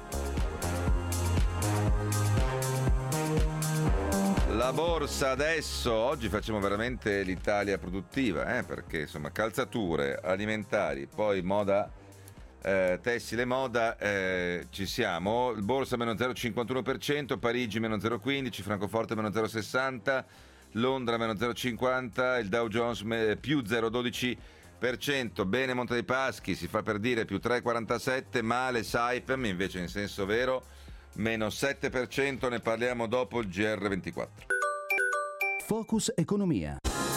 La borsa adesso, oggi facciamo veramente l'Italia produttiva, eh, perché insomma calzature, alimentari, poi moda, eh, tessile moda, eh, ci siamo. Il borsa meno zero virgola cinquantuno per cento, Parigi meno zero virgola quindici, Francoforte meno zero virgola sessanta, Londra meno zero virgola cinquanta, il Dow Jones più zero virgola dodici per cento, bene Monte dei Paschi, si fa per dire più tre virgola quarantasette, male Saipem invece in senso vero meno sette per cento, ne parliamo dopo il G R ventiquattro. Focus Economia.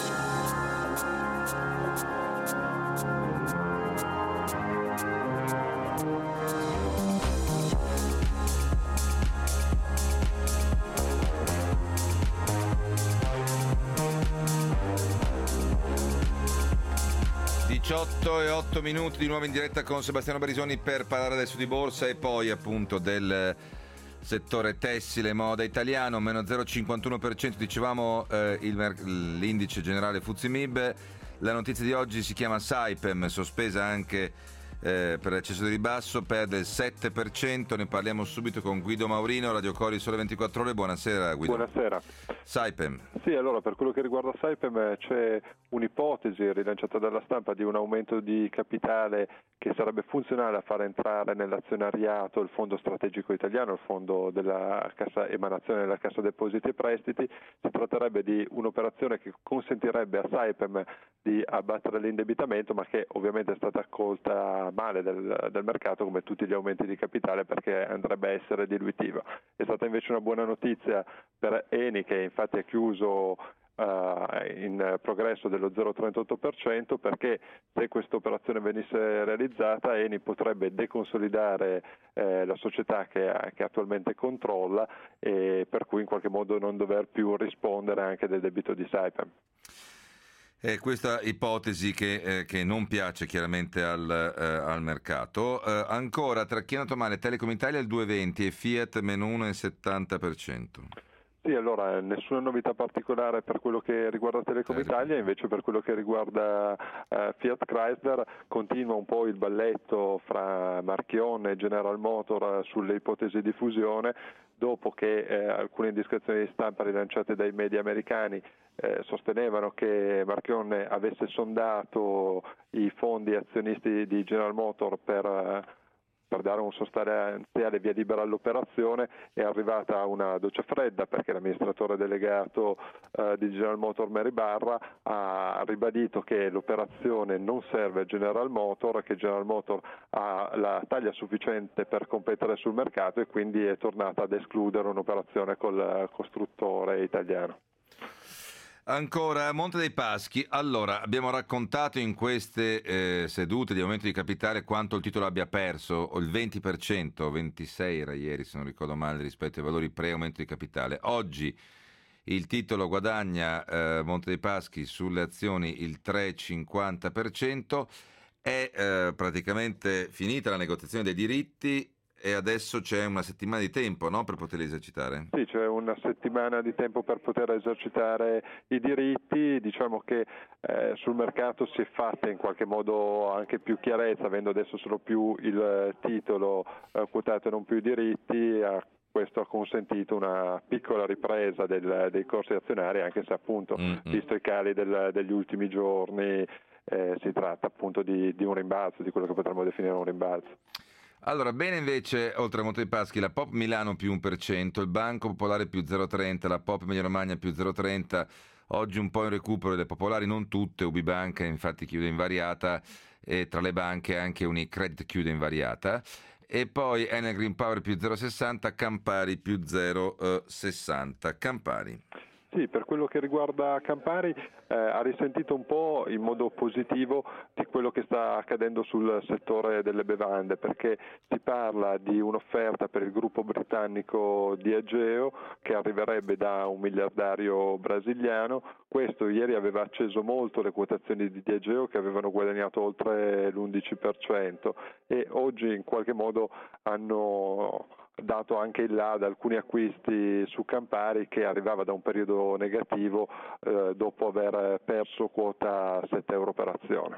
diciotto e otto minuti di nuovo in diretta con Sebastiano Barisoni per parlare adesso di borsa e poi appunto del settore tessile moda italiano, meno zero virgola cinquantuno per cento, dicevamo eh, il, l'indice generale Fuzimib. La notizia di oggi si chiama Saipem, sospesa anche eh, per eccesso di ribasso, perde il sette per cento, ne parliamo subito con Guido Maurino, Radio Cori Sole ventiquattro Ore. Buonasera Guido. Buonasera. Saipem. Sì, allora per quello che riguarda Saipem c'è un'ipotesi rilanciata dalla stampa di un aumento di capitale che sarebbe funzionale a far entrare nell'azionariato il Fondo Strategico Italiano, il fondo della cassa emanazione della Cassa Depositi e Prestiti. Si tratterebbe di un'operazione che consentirebbe a Saipem di abbattere l'indebitamento, ma che ovviamente è stata accolta male del, del mercato come tutti gli aumenti di capitale, perché andrebbe a essere diluitiva. È stata invece una buona notizia per Eni, che infatti ha chiuso in progresso dello zero virgola trentotto per cento, perché se questa operazione venisse realizzata Eni potrebbe deconsolidare eh, la società che, che attualmente controlla, e per cui in qualche modo non dover più rispondere anche del debito di Saipem. È questa ipotesi che, eh, che non piace chiaramente al, eh, al mercato. Eh, ancora, tra chi è andato male, Telecom Italia il due virgola venti e Fiat meno uno virgola settanta per cento. Sì, allora nessuna novità particolare per quello che riguarda Telecom certo. Italia, invece per quello che riguarda eh, Fiat Chrysler continua un po' il balletto fra Marchionne e General Motor sulle ipotesi di fusione, dopo che eh, alcune indiscrezioni di stampa rilanciate dai media americani eh, sostenevano che Marchionne avesse sondato i fondi azionisti di General Motor per eh, per dare un sostanziale via libera all'operazione. È arrivata una doccia fredda, perché l'amministratore delegato eh, di General Motor Mary Barra ha ribadito che l'operazione non serve a General Motor, che General Motor ha la taglia sufficiente per competere sul mercato e quindi è tornata ad escludere un'operazione col costruttore italiano. Ancora Monte dei Paschi. Allora, abbiamo raccontato in queste eh, sedute di aumento di capitale quanto il titolo abbia perso, il venti per cento, ventisei era ieri se non ricordo male, rispetto ai valori pre-aumento di capitale. Oggi il titolo guadagna, eh, Monte dei Paschi, sulle azioni il tre virgola cinquanta per cento. È eh, praticamente finita la negoziazione dei diritti e adesso c'è una settimana di tempo, no, per poterli esercitare? Sì, c'è una settimana di tempo per poter esercitare i diritti. Diciamo che eh, sul mercato si è fatta in qualche modo anche più chiarezza, avendo adesso solo più il titolo eh, quotato e non più i diritti. A questo ha consentito una piccola ripresa del, dei corsi azionari, anche se appunto, mm-hmm. visto i cali del, degli ultimi giorni, eh, si tratta appunto di, di un rimbalzo, di quello che potremmo definire un rimbalzo. Allora, bene invece, oltre a Monte dei Paschi, la Pop Milano più uno per cento, il Banco Popolare più zero virgola trenta, la Pop Emilia Romagna più zero virgola trenta, oggi un po' in recupero delle popolari, non tutte, Ubibanca infatti chiude invariata, e tra le banche anche Unicredit chiude invariata, e poi Enel Green Power più zero virgola sessanta, Campari più zero virgola sessanta. Campari. Sì, per quello che riguarda Campari eh, ha risentito un po' in modo positivo di quello che sta accadendo sul settore delle bevande, perché si parla di un'offerta per il gruppo britannico Diageo che arriverebbe da un miliardario brasiliano. Questo ieri aveva acceso molto le quotazioni di Diageo, che avevano guadagnato oltre l'undici per cento, e oggi in qualche modo hanno dato anche il là ad alcuni acquisti su Campari, che arrivava da un periodo negativo eh, dopo aver perso quota sette euro per azione.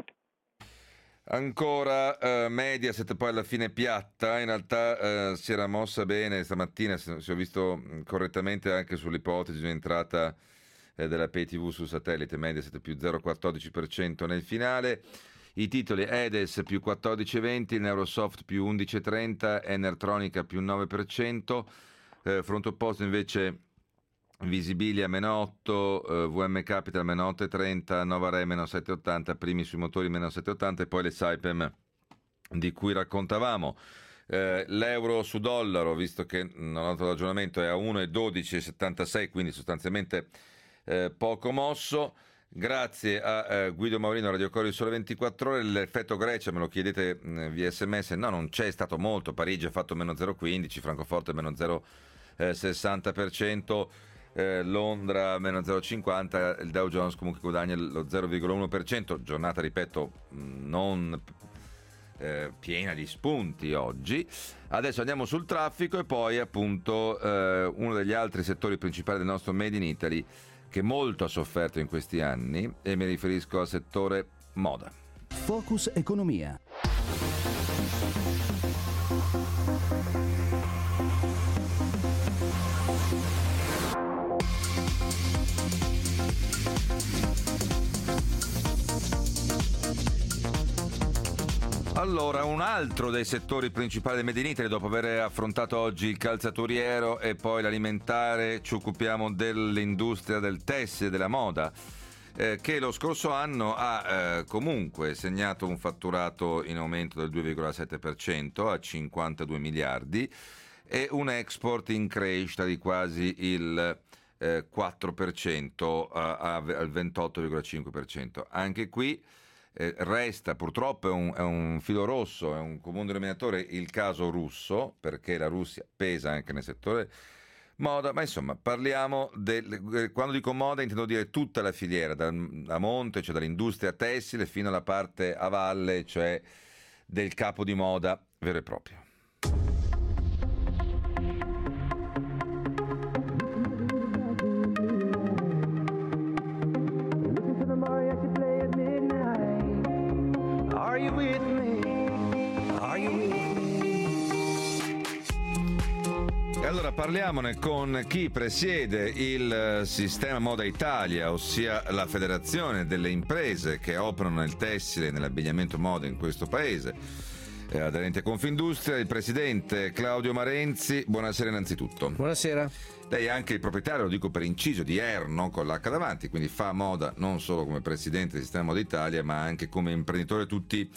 Ancora eh, Mediaset, poi alla fine piatta, in realtà eh, si era mossa bene stamattina, si, si ho visto correttamente anche sull'ipotesi di un'entrata eh, della Pay tivù sul satellite. Mediaset più zero virgola quattordici per cento nel finale. I titoli: Edes più quattordici virgola venti, Neurosoft più undici virgola trenta, Enertronica più nove per cento, eh, fronte opposto invece Visibilia meno otto, eh, V M Capital meno otto virgola trenta, Novare meno sette virgola ottanta, primi sui motori meno sette virgola ottanta, e poi le Saipem di cui raccontavamo. Eh, l'euro su dollaro, visto che non ho altro ragionamento, è a uno virgola dodici settantasei, quindi sostanzialmente eh, poco mosso. Grazie a eh, Guido Maurino, Radio Corriere Sole ventiquattro Ore. L'effetto Grecia me lo chiedete mh, via sms, no, non c'è stato molto. Parigi ha fatto meno zero virgola quindici, Francoforte meno zero virgola sessanta per cento, eh, Londra meno zero virgola cinquanta, il Dow Jones comunque guadagna lo zero virgola uno per cento, giornata ripeto mh, non eh, piena di spunti oggi. Adesso andiamo sul traffico e poi appunto eh, uno degli altri settori principali del nostro Made in Italy, che molto ha sofferto in questi anni, e mi riferisco al settore moda. Focus Economia. Allora, un altro dei settori principali del Made in Italy, dopo aver affrontato oggi il calzaturiero e poi l'alimentare, ci occupiamo dell'industria del tessile e della moda, eh, che lo scorso anno ha eh, comunque segnato un fatturato in aumento del due virgola sette per cento a cinquantadue miliardi e un export in crescita di quasi il eh, quattro per cento a, a, al ventotto virgola cinque per cento. Anche qui eh, resta, purtroppo è un, è un filo rosso, è un comune denominatore il caso russo, perché la Russia pesa anche nel settore moda, ma insomma parliamo del, quando dico moda intendo dire tutta la filiera, da, da monte, cioè dall'industria tessile fino alla parte a valle, cioè del capo di moda vero e proprio. E allora parliamone con chi presiede il Sistema Moda Italia, ossia la federazione delle imprese che operano nel tessile e nell'abbigliamento moda in questo paese, eh, aderente a Confindustria, il presidente Claudio Marenzi. Buonasera innanzitutto. Buonasera. Lei è anche il proprietario, lo dico per inciso, di Erno con l'H davanti, quindi fa moda non solo come presidente del Sistema Moda Italia ma anche come imprenditore tutti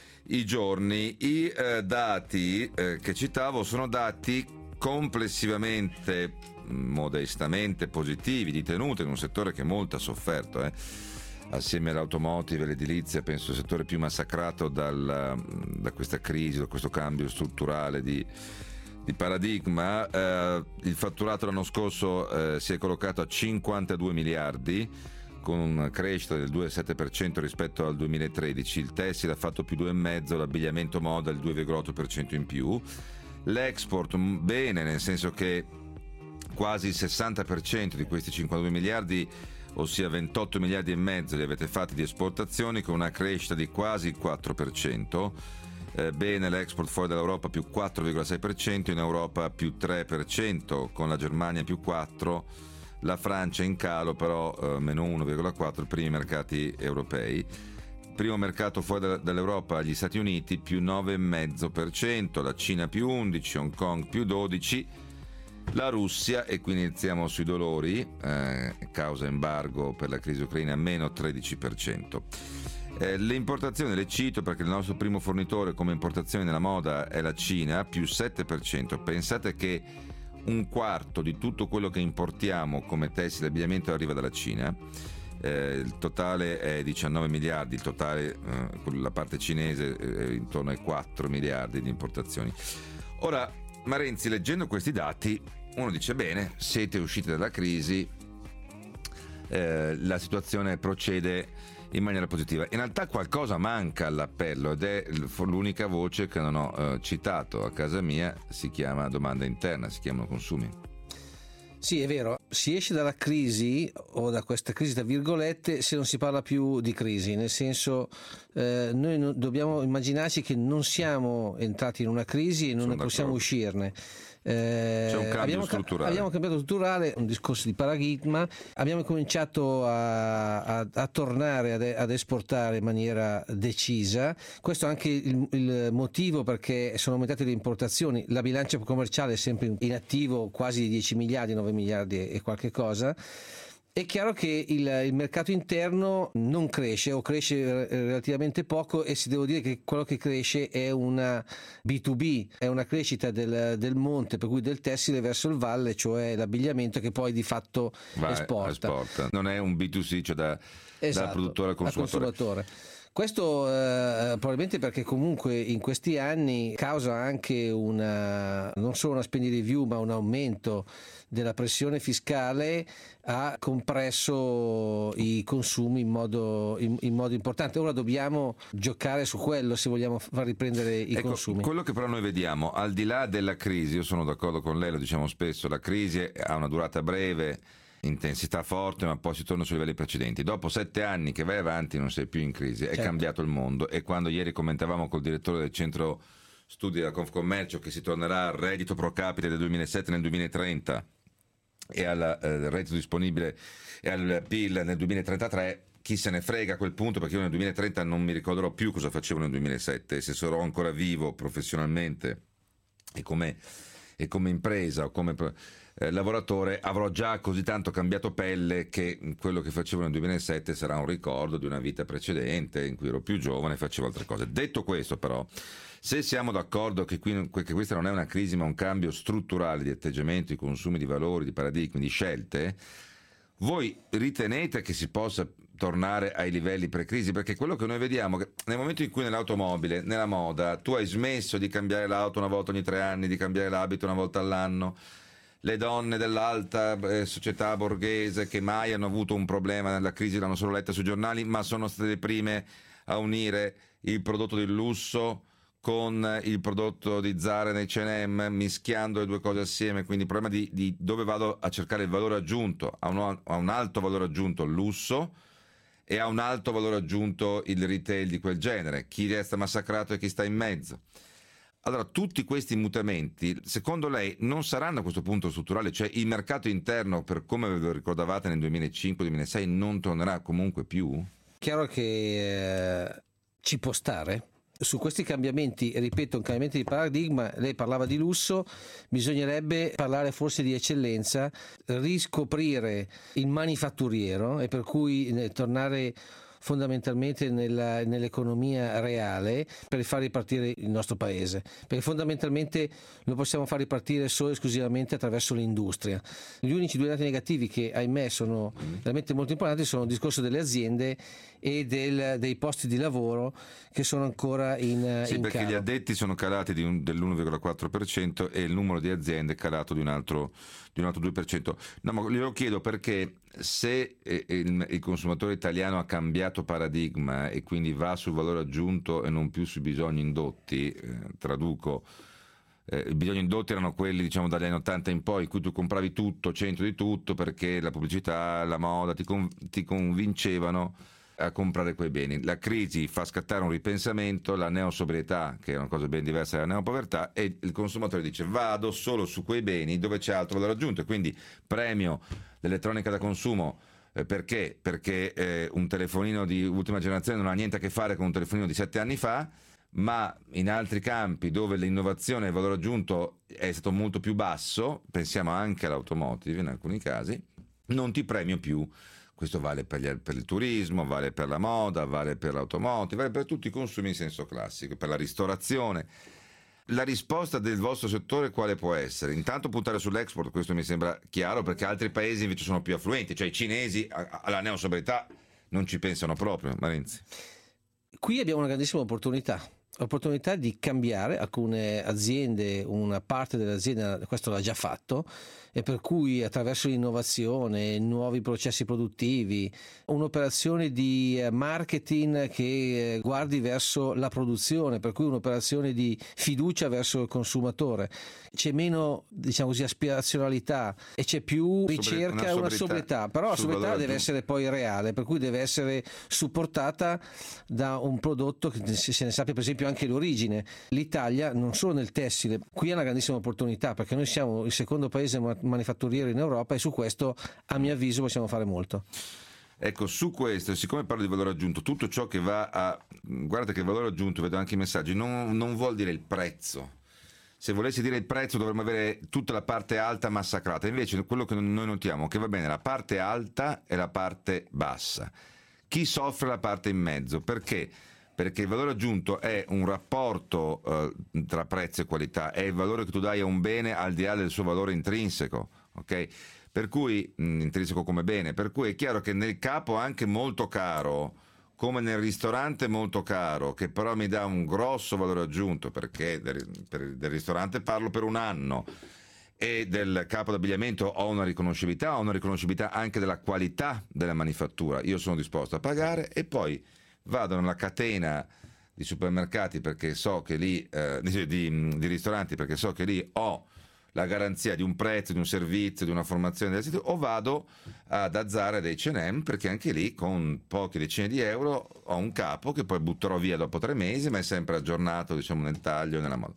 i giorni. I eh, dati eh, che citavo sono dati complessivamente, modestamente positivi, di tenuta in un settore che molto ha sofferto, eh. Assieme all'automotive e all'edilizia penso il settore più massacrato dal, da questa crisi, da questo cambio strutturale di, di paradigma. Eh, il fatturato l'anno scorso eh, si è collocato a cinquantadue miliardi, con una crescita del due virgola sette per cento rispetto al duemilatredici. Il tessile ha fatto più due virgola cinque per cento, l'abbigliamento moda il due virgola otto per cento in più. L'export bene, nel senso che quasi il sessanta per cento di questi cinquantadue miliardi, ossia ventotto miliardi e mezzo, li avete fatti di esportazioni, con una crescita di quasi il quattro per cento. Eh, bene l'export fuori dall'Europa più quattro virgola sei per cento, in Europa più tre per cento, con la Germania più quattro per cento, la Francia in calo però eh, meno uno virgola quattro per cento, primi mercati europei. Primo mercato fuori dall'Europa gli Stati Uniti più nove virgola cinque per cento, la Cina più undici per cento, Hong Kong più dodici per cento, la Russia, e qui iniziamo sui dolori, eh, causa embargo per la crisi ucraina, meno tredici per cento. Eh, le importazioni le cito perché il nostro primo fornitore come importazioni nella moda è la Cina, più sette per cento. Pensate che un quarto di tutto quello che importiamo come tessile e abbigliamento arriva dalla Cina. Eh, il totale è diciannove miliardi, il totale, eh, la parte cinese è intorno ai quattro miliardi di importazioni. Ora, Marenzi, leggendo questi dati, uno dice bene, siete usciti dalla crisi, eh, la situazione procede in maniera positiva. In realtà qualcosa manca all'appello ed è l'unica voce che non ho eh, citato a casa mia, si chiama domanda interna, si chiamano consumi. Sì, è vero, si esce dalla crisi o da questa crisi tra virgolette se non si parla più di crisi, nel senso eh, noi no, dobbiamo immaginarci che non siamo entrati in una crisi e non Sono ne possiamo d'accordo. uscirne. Eh, C'è un cambio abbiamo, strutturale. Abbiamo cambiato strutturale, un discorso di paradigma, abbiamo cominciato a, a, a tornare ad, ad esportare in maniera decisa. Questo è anche il, il motivo perché sono aumentate le importazioni. La bilancia commerciale è sempre in attivo, quasi dieci miliardi, nove miliardi e qualche cosa. È chiaro che il, il mercato interno non cresce o cresce relativamente poco, e si devo dire che quello che cresce è una B due B, è una crescita del, del monte, per cui del tessile verso il valle, cioè l'abbigliamento che poi di fatto Vai, esporta. esporta. Non è un B due C, cioè da, esatto, da produttore al consumatore. consumatore. Questo eh, probabilmente perché comunque in questi anni causa anche una, non solo una spending review, ma un aumento della pressione fiscale, ha compresso i consumi in modo, in, in modo importante. Ora dobbiamo giocare su quello se vogliamo far riprendere i ecco, consumi. Quello che però noi vediamo, al di là della crisi, io sono d'accordo con lei, lo diciamo spesso, la crisi ha una durata breve, intensità forte, ma poi si torna sui livelli precedenti. Dopo sette anni che vai avanti non sei più in crisi, è certo. cambiato il mondo. E quando ieri commentavamo col direttore del centro studi della Confcommercio che si tornerà al reddito pro capite del duemilasette nel duemilatrenta e al eh, reddito disponibile e al P I L nel duemilatrentatré, chi se ne frega a quel punto, perché io nel duemilatrenta non mi ricorderò più cosa facevo nel duemilasette, se sarò ancora vivo professionalmente e come e come impresa o come eh, lavoratore avrò già così tanto cambiato pelle che quello che facevo nel duemilasette sarà un ricordo di una vita precedente in cui ero più giovane e facevo altre cose. Detto questo, però, se siamo d'accordo che, qui, che questa non è una crisi ma un cambio strutturale di atteggiamento, di consumi, di valori, di paradigmi, di scelte, voi ritenete che si possa tornare ai livelli pre-crisi? Perché quello che noi vediamo, che nel momento in cui nell'automobile, nella moda, tu hai smesso di cambiare l'auto una volta ogni tre anni, di cambiare l'abito una volta all'anno, le donne dell'alta eh, società borghese che mai hanno avuto un problema nella crisi l'hanno solo letta sui giornali, ma sono state le prime a unire il prodotto del lusso con il prodotto di Zara nei C and M, mischiando le due cose assieme. Quindi il problema di, di dove vado a cercare il valore aggiunto, a un, a un alto valore aggiunto il lusso e a un alto valore aggiunto il retail di quel genere, chi resta massacrato e chi sta in mezzo. Allora, tutti questi mutamenti, secondo lei, non saranno a questo punto strutturali? Cioè il mercato interno, per come ve lo ricordavate nel duemilacinque duemilasei, non tornerà comunque più? Chiaro che eh, ci può stare. Su questi cambiamenti, ripeto, un cambiamento di paradigma, lei parlava di lusso, bisognerebbe parlare forse di eccellenza, riscoprire il manifatturiero e per cui eh, tornare fondamentalmente nella, nell'economia reale per far ripartire il nostro paese, perché fondamentalmente lo possiamo far ripartire solo e esclusivamente attraverso l'industria. Gli unici due dati negativi che ahimè sono veramente molto importanti sono il discorso delle aziende e del, dei posti di lavoro che sono ancora in, sì, in perché calo. Gli addetti sono calati di un, dell'uno virgola quattro per cento e il numero di aziende è calato di un altro, di un altro due per cento. No, ma glielo chiedo perché se eh, il, il consumatore italiano ha cambiato paradigma e quindi va sul valore aggiunto e non più sui bisogni indotti, eh, traduco, eh, i bisogni indotti erano quelli, diciamo, dagli anni ottanta in poi, in cui tu compravi tutto, cento di tutto, perché la pubblicità, la moda ti, con, ti convincevano a comprare quei beni. La crisi fa scattare un ripensamento, la neosobrietà, che è una cosa ben diversa dalla neopovertà, e il consumatore dice vado solo su quei beni dove c'è alto valore aggiunto, e quindi premio l'elettronica da consumo. Eh, perché? Perché eh, un telefonino di ultima generazione non ha niente a che fare con un telefonino di sette anni fa, ma in altri campi dove l'innovazione e il valore aggiunto è stato molto più basso, pensiamo anche all'automotive in alcuni casi, non ti premio più. Questo vale per, gli, per il turismo, vale per la moda, vale per l'automotive, vale per tutti i consumi in senso classico, per la ristorazione. La risposta del vostro settore quale può essere? Intanto puntare sull'export, questo mi sembra chiaro, perché altri paesi invece sono più affluenti, cioè i cinesi alla neosobrietà non ci pensano proprio. Marenzi. Qui abbiamo una grandissima opportunità. Opportunità di cambiare alcune aziende, una parte delle aziende questo l'ha già fatto, e per cui attraverso l'innovazione, nuovi processi produttivi, un'operazione di marketing che guardi verso la produzione, per cui un'operazione di fiducia verso il consumatore. C'è meno, diciamo così, aspirazionalità e c'è più ricerca e una, una sobrietà, però la sobrietà deve essere poi reale, per cui deve essere supportata da un prodotto che se ne sappia per esempio anche l'origine. L'Italia non solo nel tessile, qui è una grandissima opportunità perché noi siamo il secondo paese manifatturiero in Europa e su questo a mio avviso possiamo fare molto. Ecco, su questo, siccome parlo di valore aggiunto, tutto ciò che va a... guarda che il valore aggiunto, vedo anche i messaggi, non, non vuol dire il prezzo. Se volessi dire il prezzo dovremmo avere tutta la parte alta massacrata, invece quello che noi notiamo è che va bene la parte alta e la parte bassa. Chi soffre la parte in mezzo? Perché? Perché il valore aggiunto è un rapporto eh, tra prezzo e qualità, è il valore che tu dai a un bene al di là del suo valore intrinseco, ok? Per cui, mh, intrinseco come bene, per cui è chiaro che nel capo anche molto caro, come nel ristorante molto caro, che però mi dà un grosso valore aggiunto, perché del, per, del ristorante parlo per un anno, e del capo d'abbigliamento ho una riconoscibilità, ho una riconoscibilità anche della qualità della manifattura, io sono disposto a pagare, e poi vado nella catena di supermercati perché so che lì, eh, di, di, di ristoranti perché so che lì ho la garanzia di un prezzo, di un servizio, di una formazione del sito, o vado ad Zara ed acca e emme perché anche lì con poche decine di euro ho un capo che poi butterò via dopo tre mesi, ma è sempre aggiornato, diciamo, nel taglio e nella moda.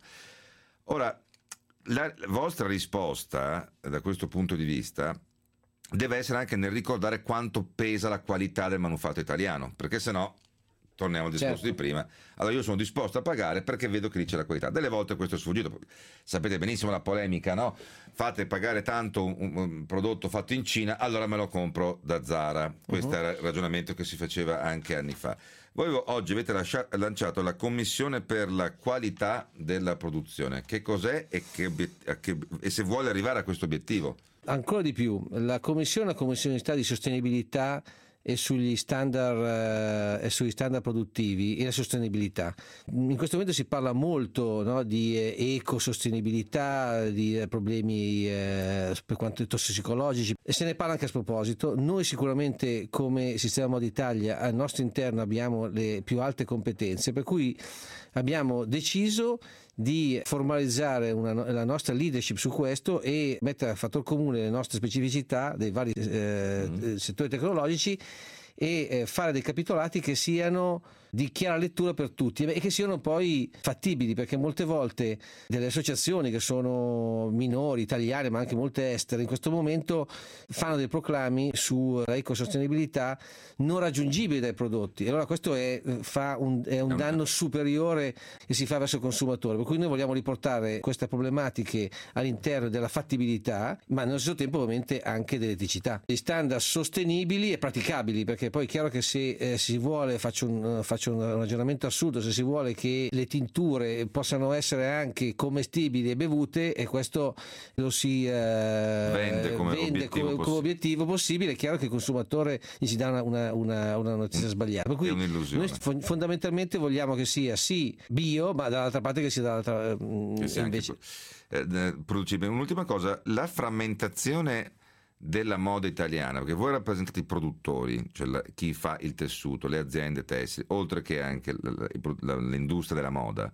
Ora, la vostra risposta da questo punto di vista deve essere anche nel ricordare quanto pesa la qualità del manufatto italiano, perché sennò torniamo al discorso certo. di prima, allora io sono disposto a pagare perché vedo che lì c'è la qualità. Delle volte questo è sfuggito, sapete benissimo la polemica, no? Fate pagare tanto un, un prodotto fatto in Cina, allora me lo compro da Zara. Questo uh-huh. era il ragionamento che si faceva anche anni fa. Voi oggi avete lascia- lanciato la Commissione per la qualità della produzione. Che cos'è e, che obiet- che, e se vuole arrivare a questo obiettivo? Ancora di più, la Commissione è una commissione di sostenibilità e sugli standard, eh, e sugli standard produttivi e la sostenibilità. In questo momento si parla molto, no, di eh, ecosostenibilità, di eh, problemi eh, per quanto tossicologici, e se ne parla anche a sproposito. Noi sicuramente come Sistema Moda Italia al nostro interno abbiamo le più alte competenze, per cui abbiamo deciso di formalizzare una, la nostra leadership su questo e mettere a fattor comune le nostre specificità dei vari eh, mm. settori tecnologici e eh, fare dei capitolati che siano di chiara lettura per tutti e che siano poi fattibili, perché molte volte delle associazioni che sono minori, italiane ma anche molte estere, in questo momento fanno dei proclami sulla ecosostenibilità non raggiungibili dai prodotti, e allora questo è, fa un, è un danno superiore che si fa verso il consumatore, per cui noi vogliamo riportare queste problematiche all'interno della fattibilità, ma nello stesso tempo ovviamente anche dell'eticità, di standard sostenibili e praticabili, perché poi è chiaro che se eh, si vuole, faccio un, faccio un ragionamento assurdo, se si vuole che le tinture possano essere anche commestibili e bevute, e questo lo si eh, vende, come, vende obiettivo, come, poss- come obiettivo possibile, è chiaro che il consumatore gli si dà una, una, una, una notizia sbagliata, per cui è un'illusione. noi fo- fondamentalmente vogliamo che sia sì bio, ma dall'altra parte che sia dall'altra che sia invece anche, eh, producibile. Un'ultima cosa, la frammentazione della moda italiana, perché voi rappresentate i produttori, cioè la, chi fa il tessuto, le aziende tessili, oltre che anche la, la, l'industria della moda.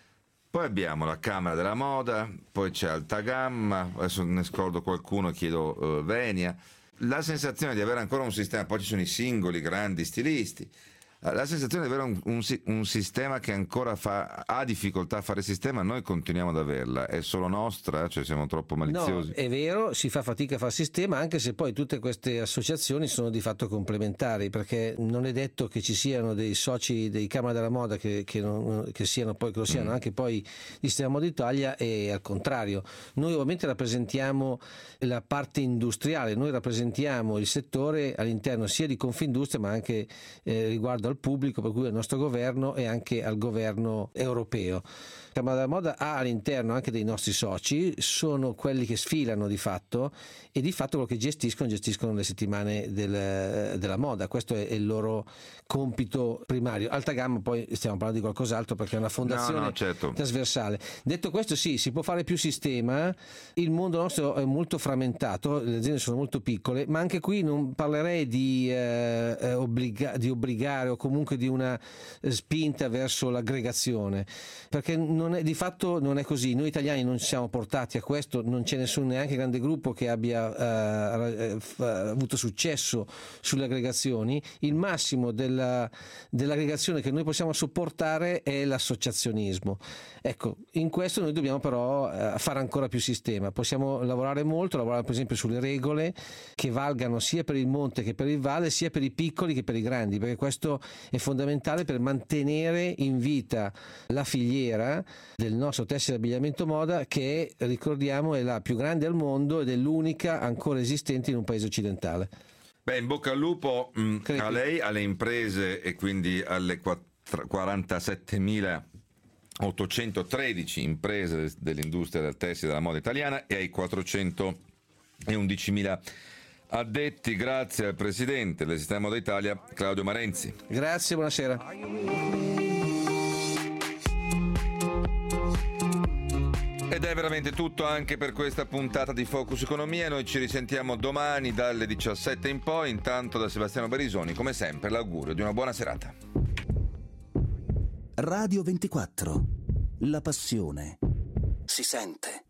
Poi abbiamo la Camera della Moda, poi c'è Alta Gamma, adesso ne scordo qualcuno, chiedo uh, Venia. La sensazione di avere ancora un sistema, poi ci sono i singoli grandi stilisti, la sensazione di avere un, un, un sistema che ancora fa, ha difficoltà a fare sistema, noi continuiamo ad averla, è solo nostra, cioè siamo troppo maliziosi? No, è vero, si fa fatica a fare sistema, anche se poi tutte queste associazioni sono di fatto complementari, perché non è detto che ci siano dei soci dei Camera della Moda che, che, non, che siano poi che lo siano mm. anche poi di Sistema Moda Italia, e al contrario. Noi ovviamente rappresentiamo la parte industriale, noi rappresentiamo il settore all'interno sia di Confindustria ma anche eh, riguardo al pubblico, per cui al nostro governo e anche al governo europeo. La Camera della Moda ha all'interno anche dei nostri soci, sono quelli che sfilano di fatto, e di fatto quello che gestiscono gestiscono le settimane del, della moda, questo è il loro compito primario. Alta Gamma poi stiamo parlando di qualcos'altro perché è una fondazione no, no, certo. trasversale. Detto questo, sì, si può fare più sistema, il mondo nostro è molto frammentato, le aziende sono molto piccole, ma anche qui non parlerei di, eh, obbliga- di obbligare o comunque di una spinta verso l'aggregazione, perché non è, di fatto non è così. Noi italiani non ci siamo portati a questo, non c'è nessun neanche grande gruppo che abbia eh, eh, avuto successo sulle aggregazioni. Il massimo della, dell'aggregazione che noi possiamo sopportare è l'associazionismo. Ecco, in questo noi dobbiamo però eh, fare ancora più sistema, possiamo lavorare molto, lavorare per esempio sulle regole che valgano sia per il monte che per il valle, sia per i piccoli che per i grandi, perché questo è fondamentale per mantenere in vita la filiera del nostro tessile abbigliamento moda, che ricordiamo è la più grande al mondo ed è l'unica ancora esistente in un paese occidentale. Beh, in bocca al lupo mh, a lei, alle imprese e quindi alle quarantasettemila ottocentotredici imprese dell'industria del tessile e della moda italiana e ai quattrocentoundicimila addetti. Grazie al Presidente del Sistema Moda Italia, Claudio Marenzi. Grazie, buonasera. Ed è veramente tutto anche per questa puntata di Focus Economia. Noi ci risentiamo domani dalle diciassette in poi. Intanto da Sebastiano Berisoni, come sempre, l'augurio di una buona serata. Radio ventiquattro. La passione si sente.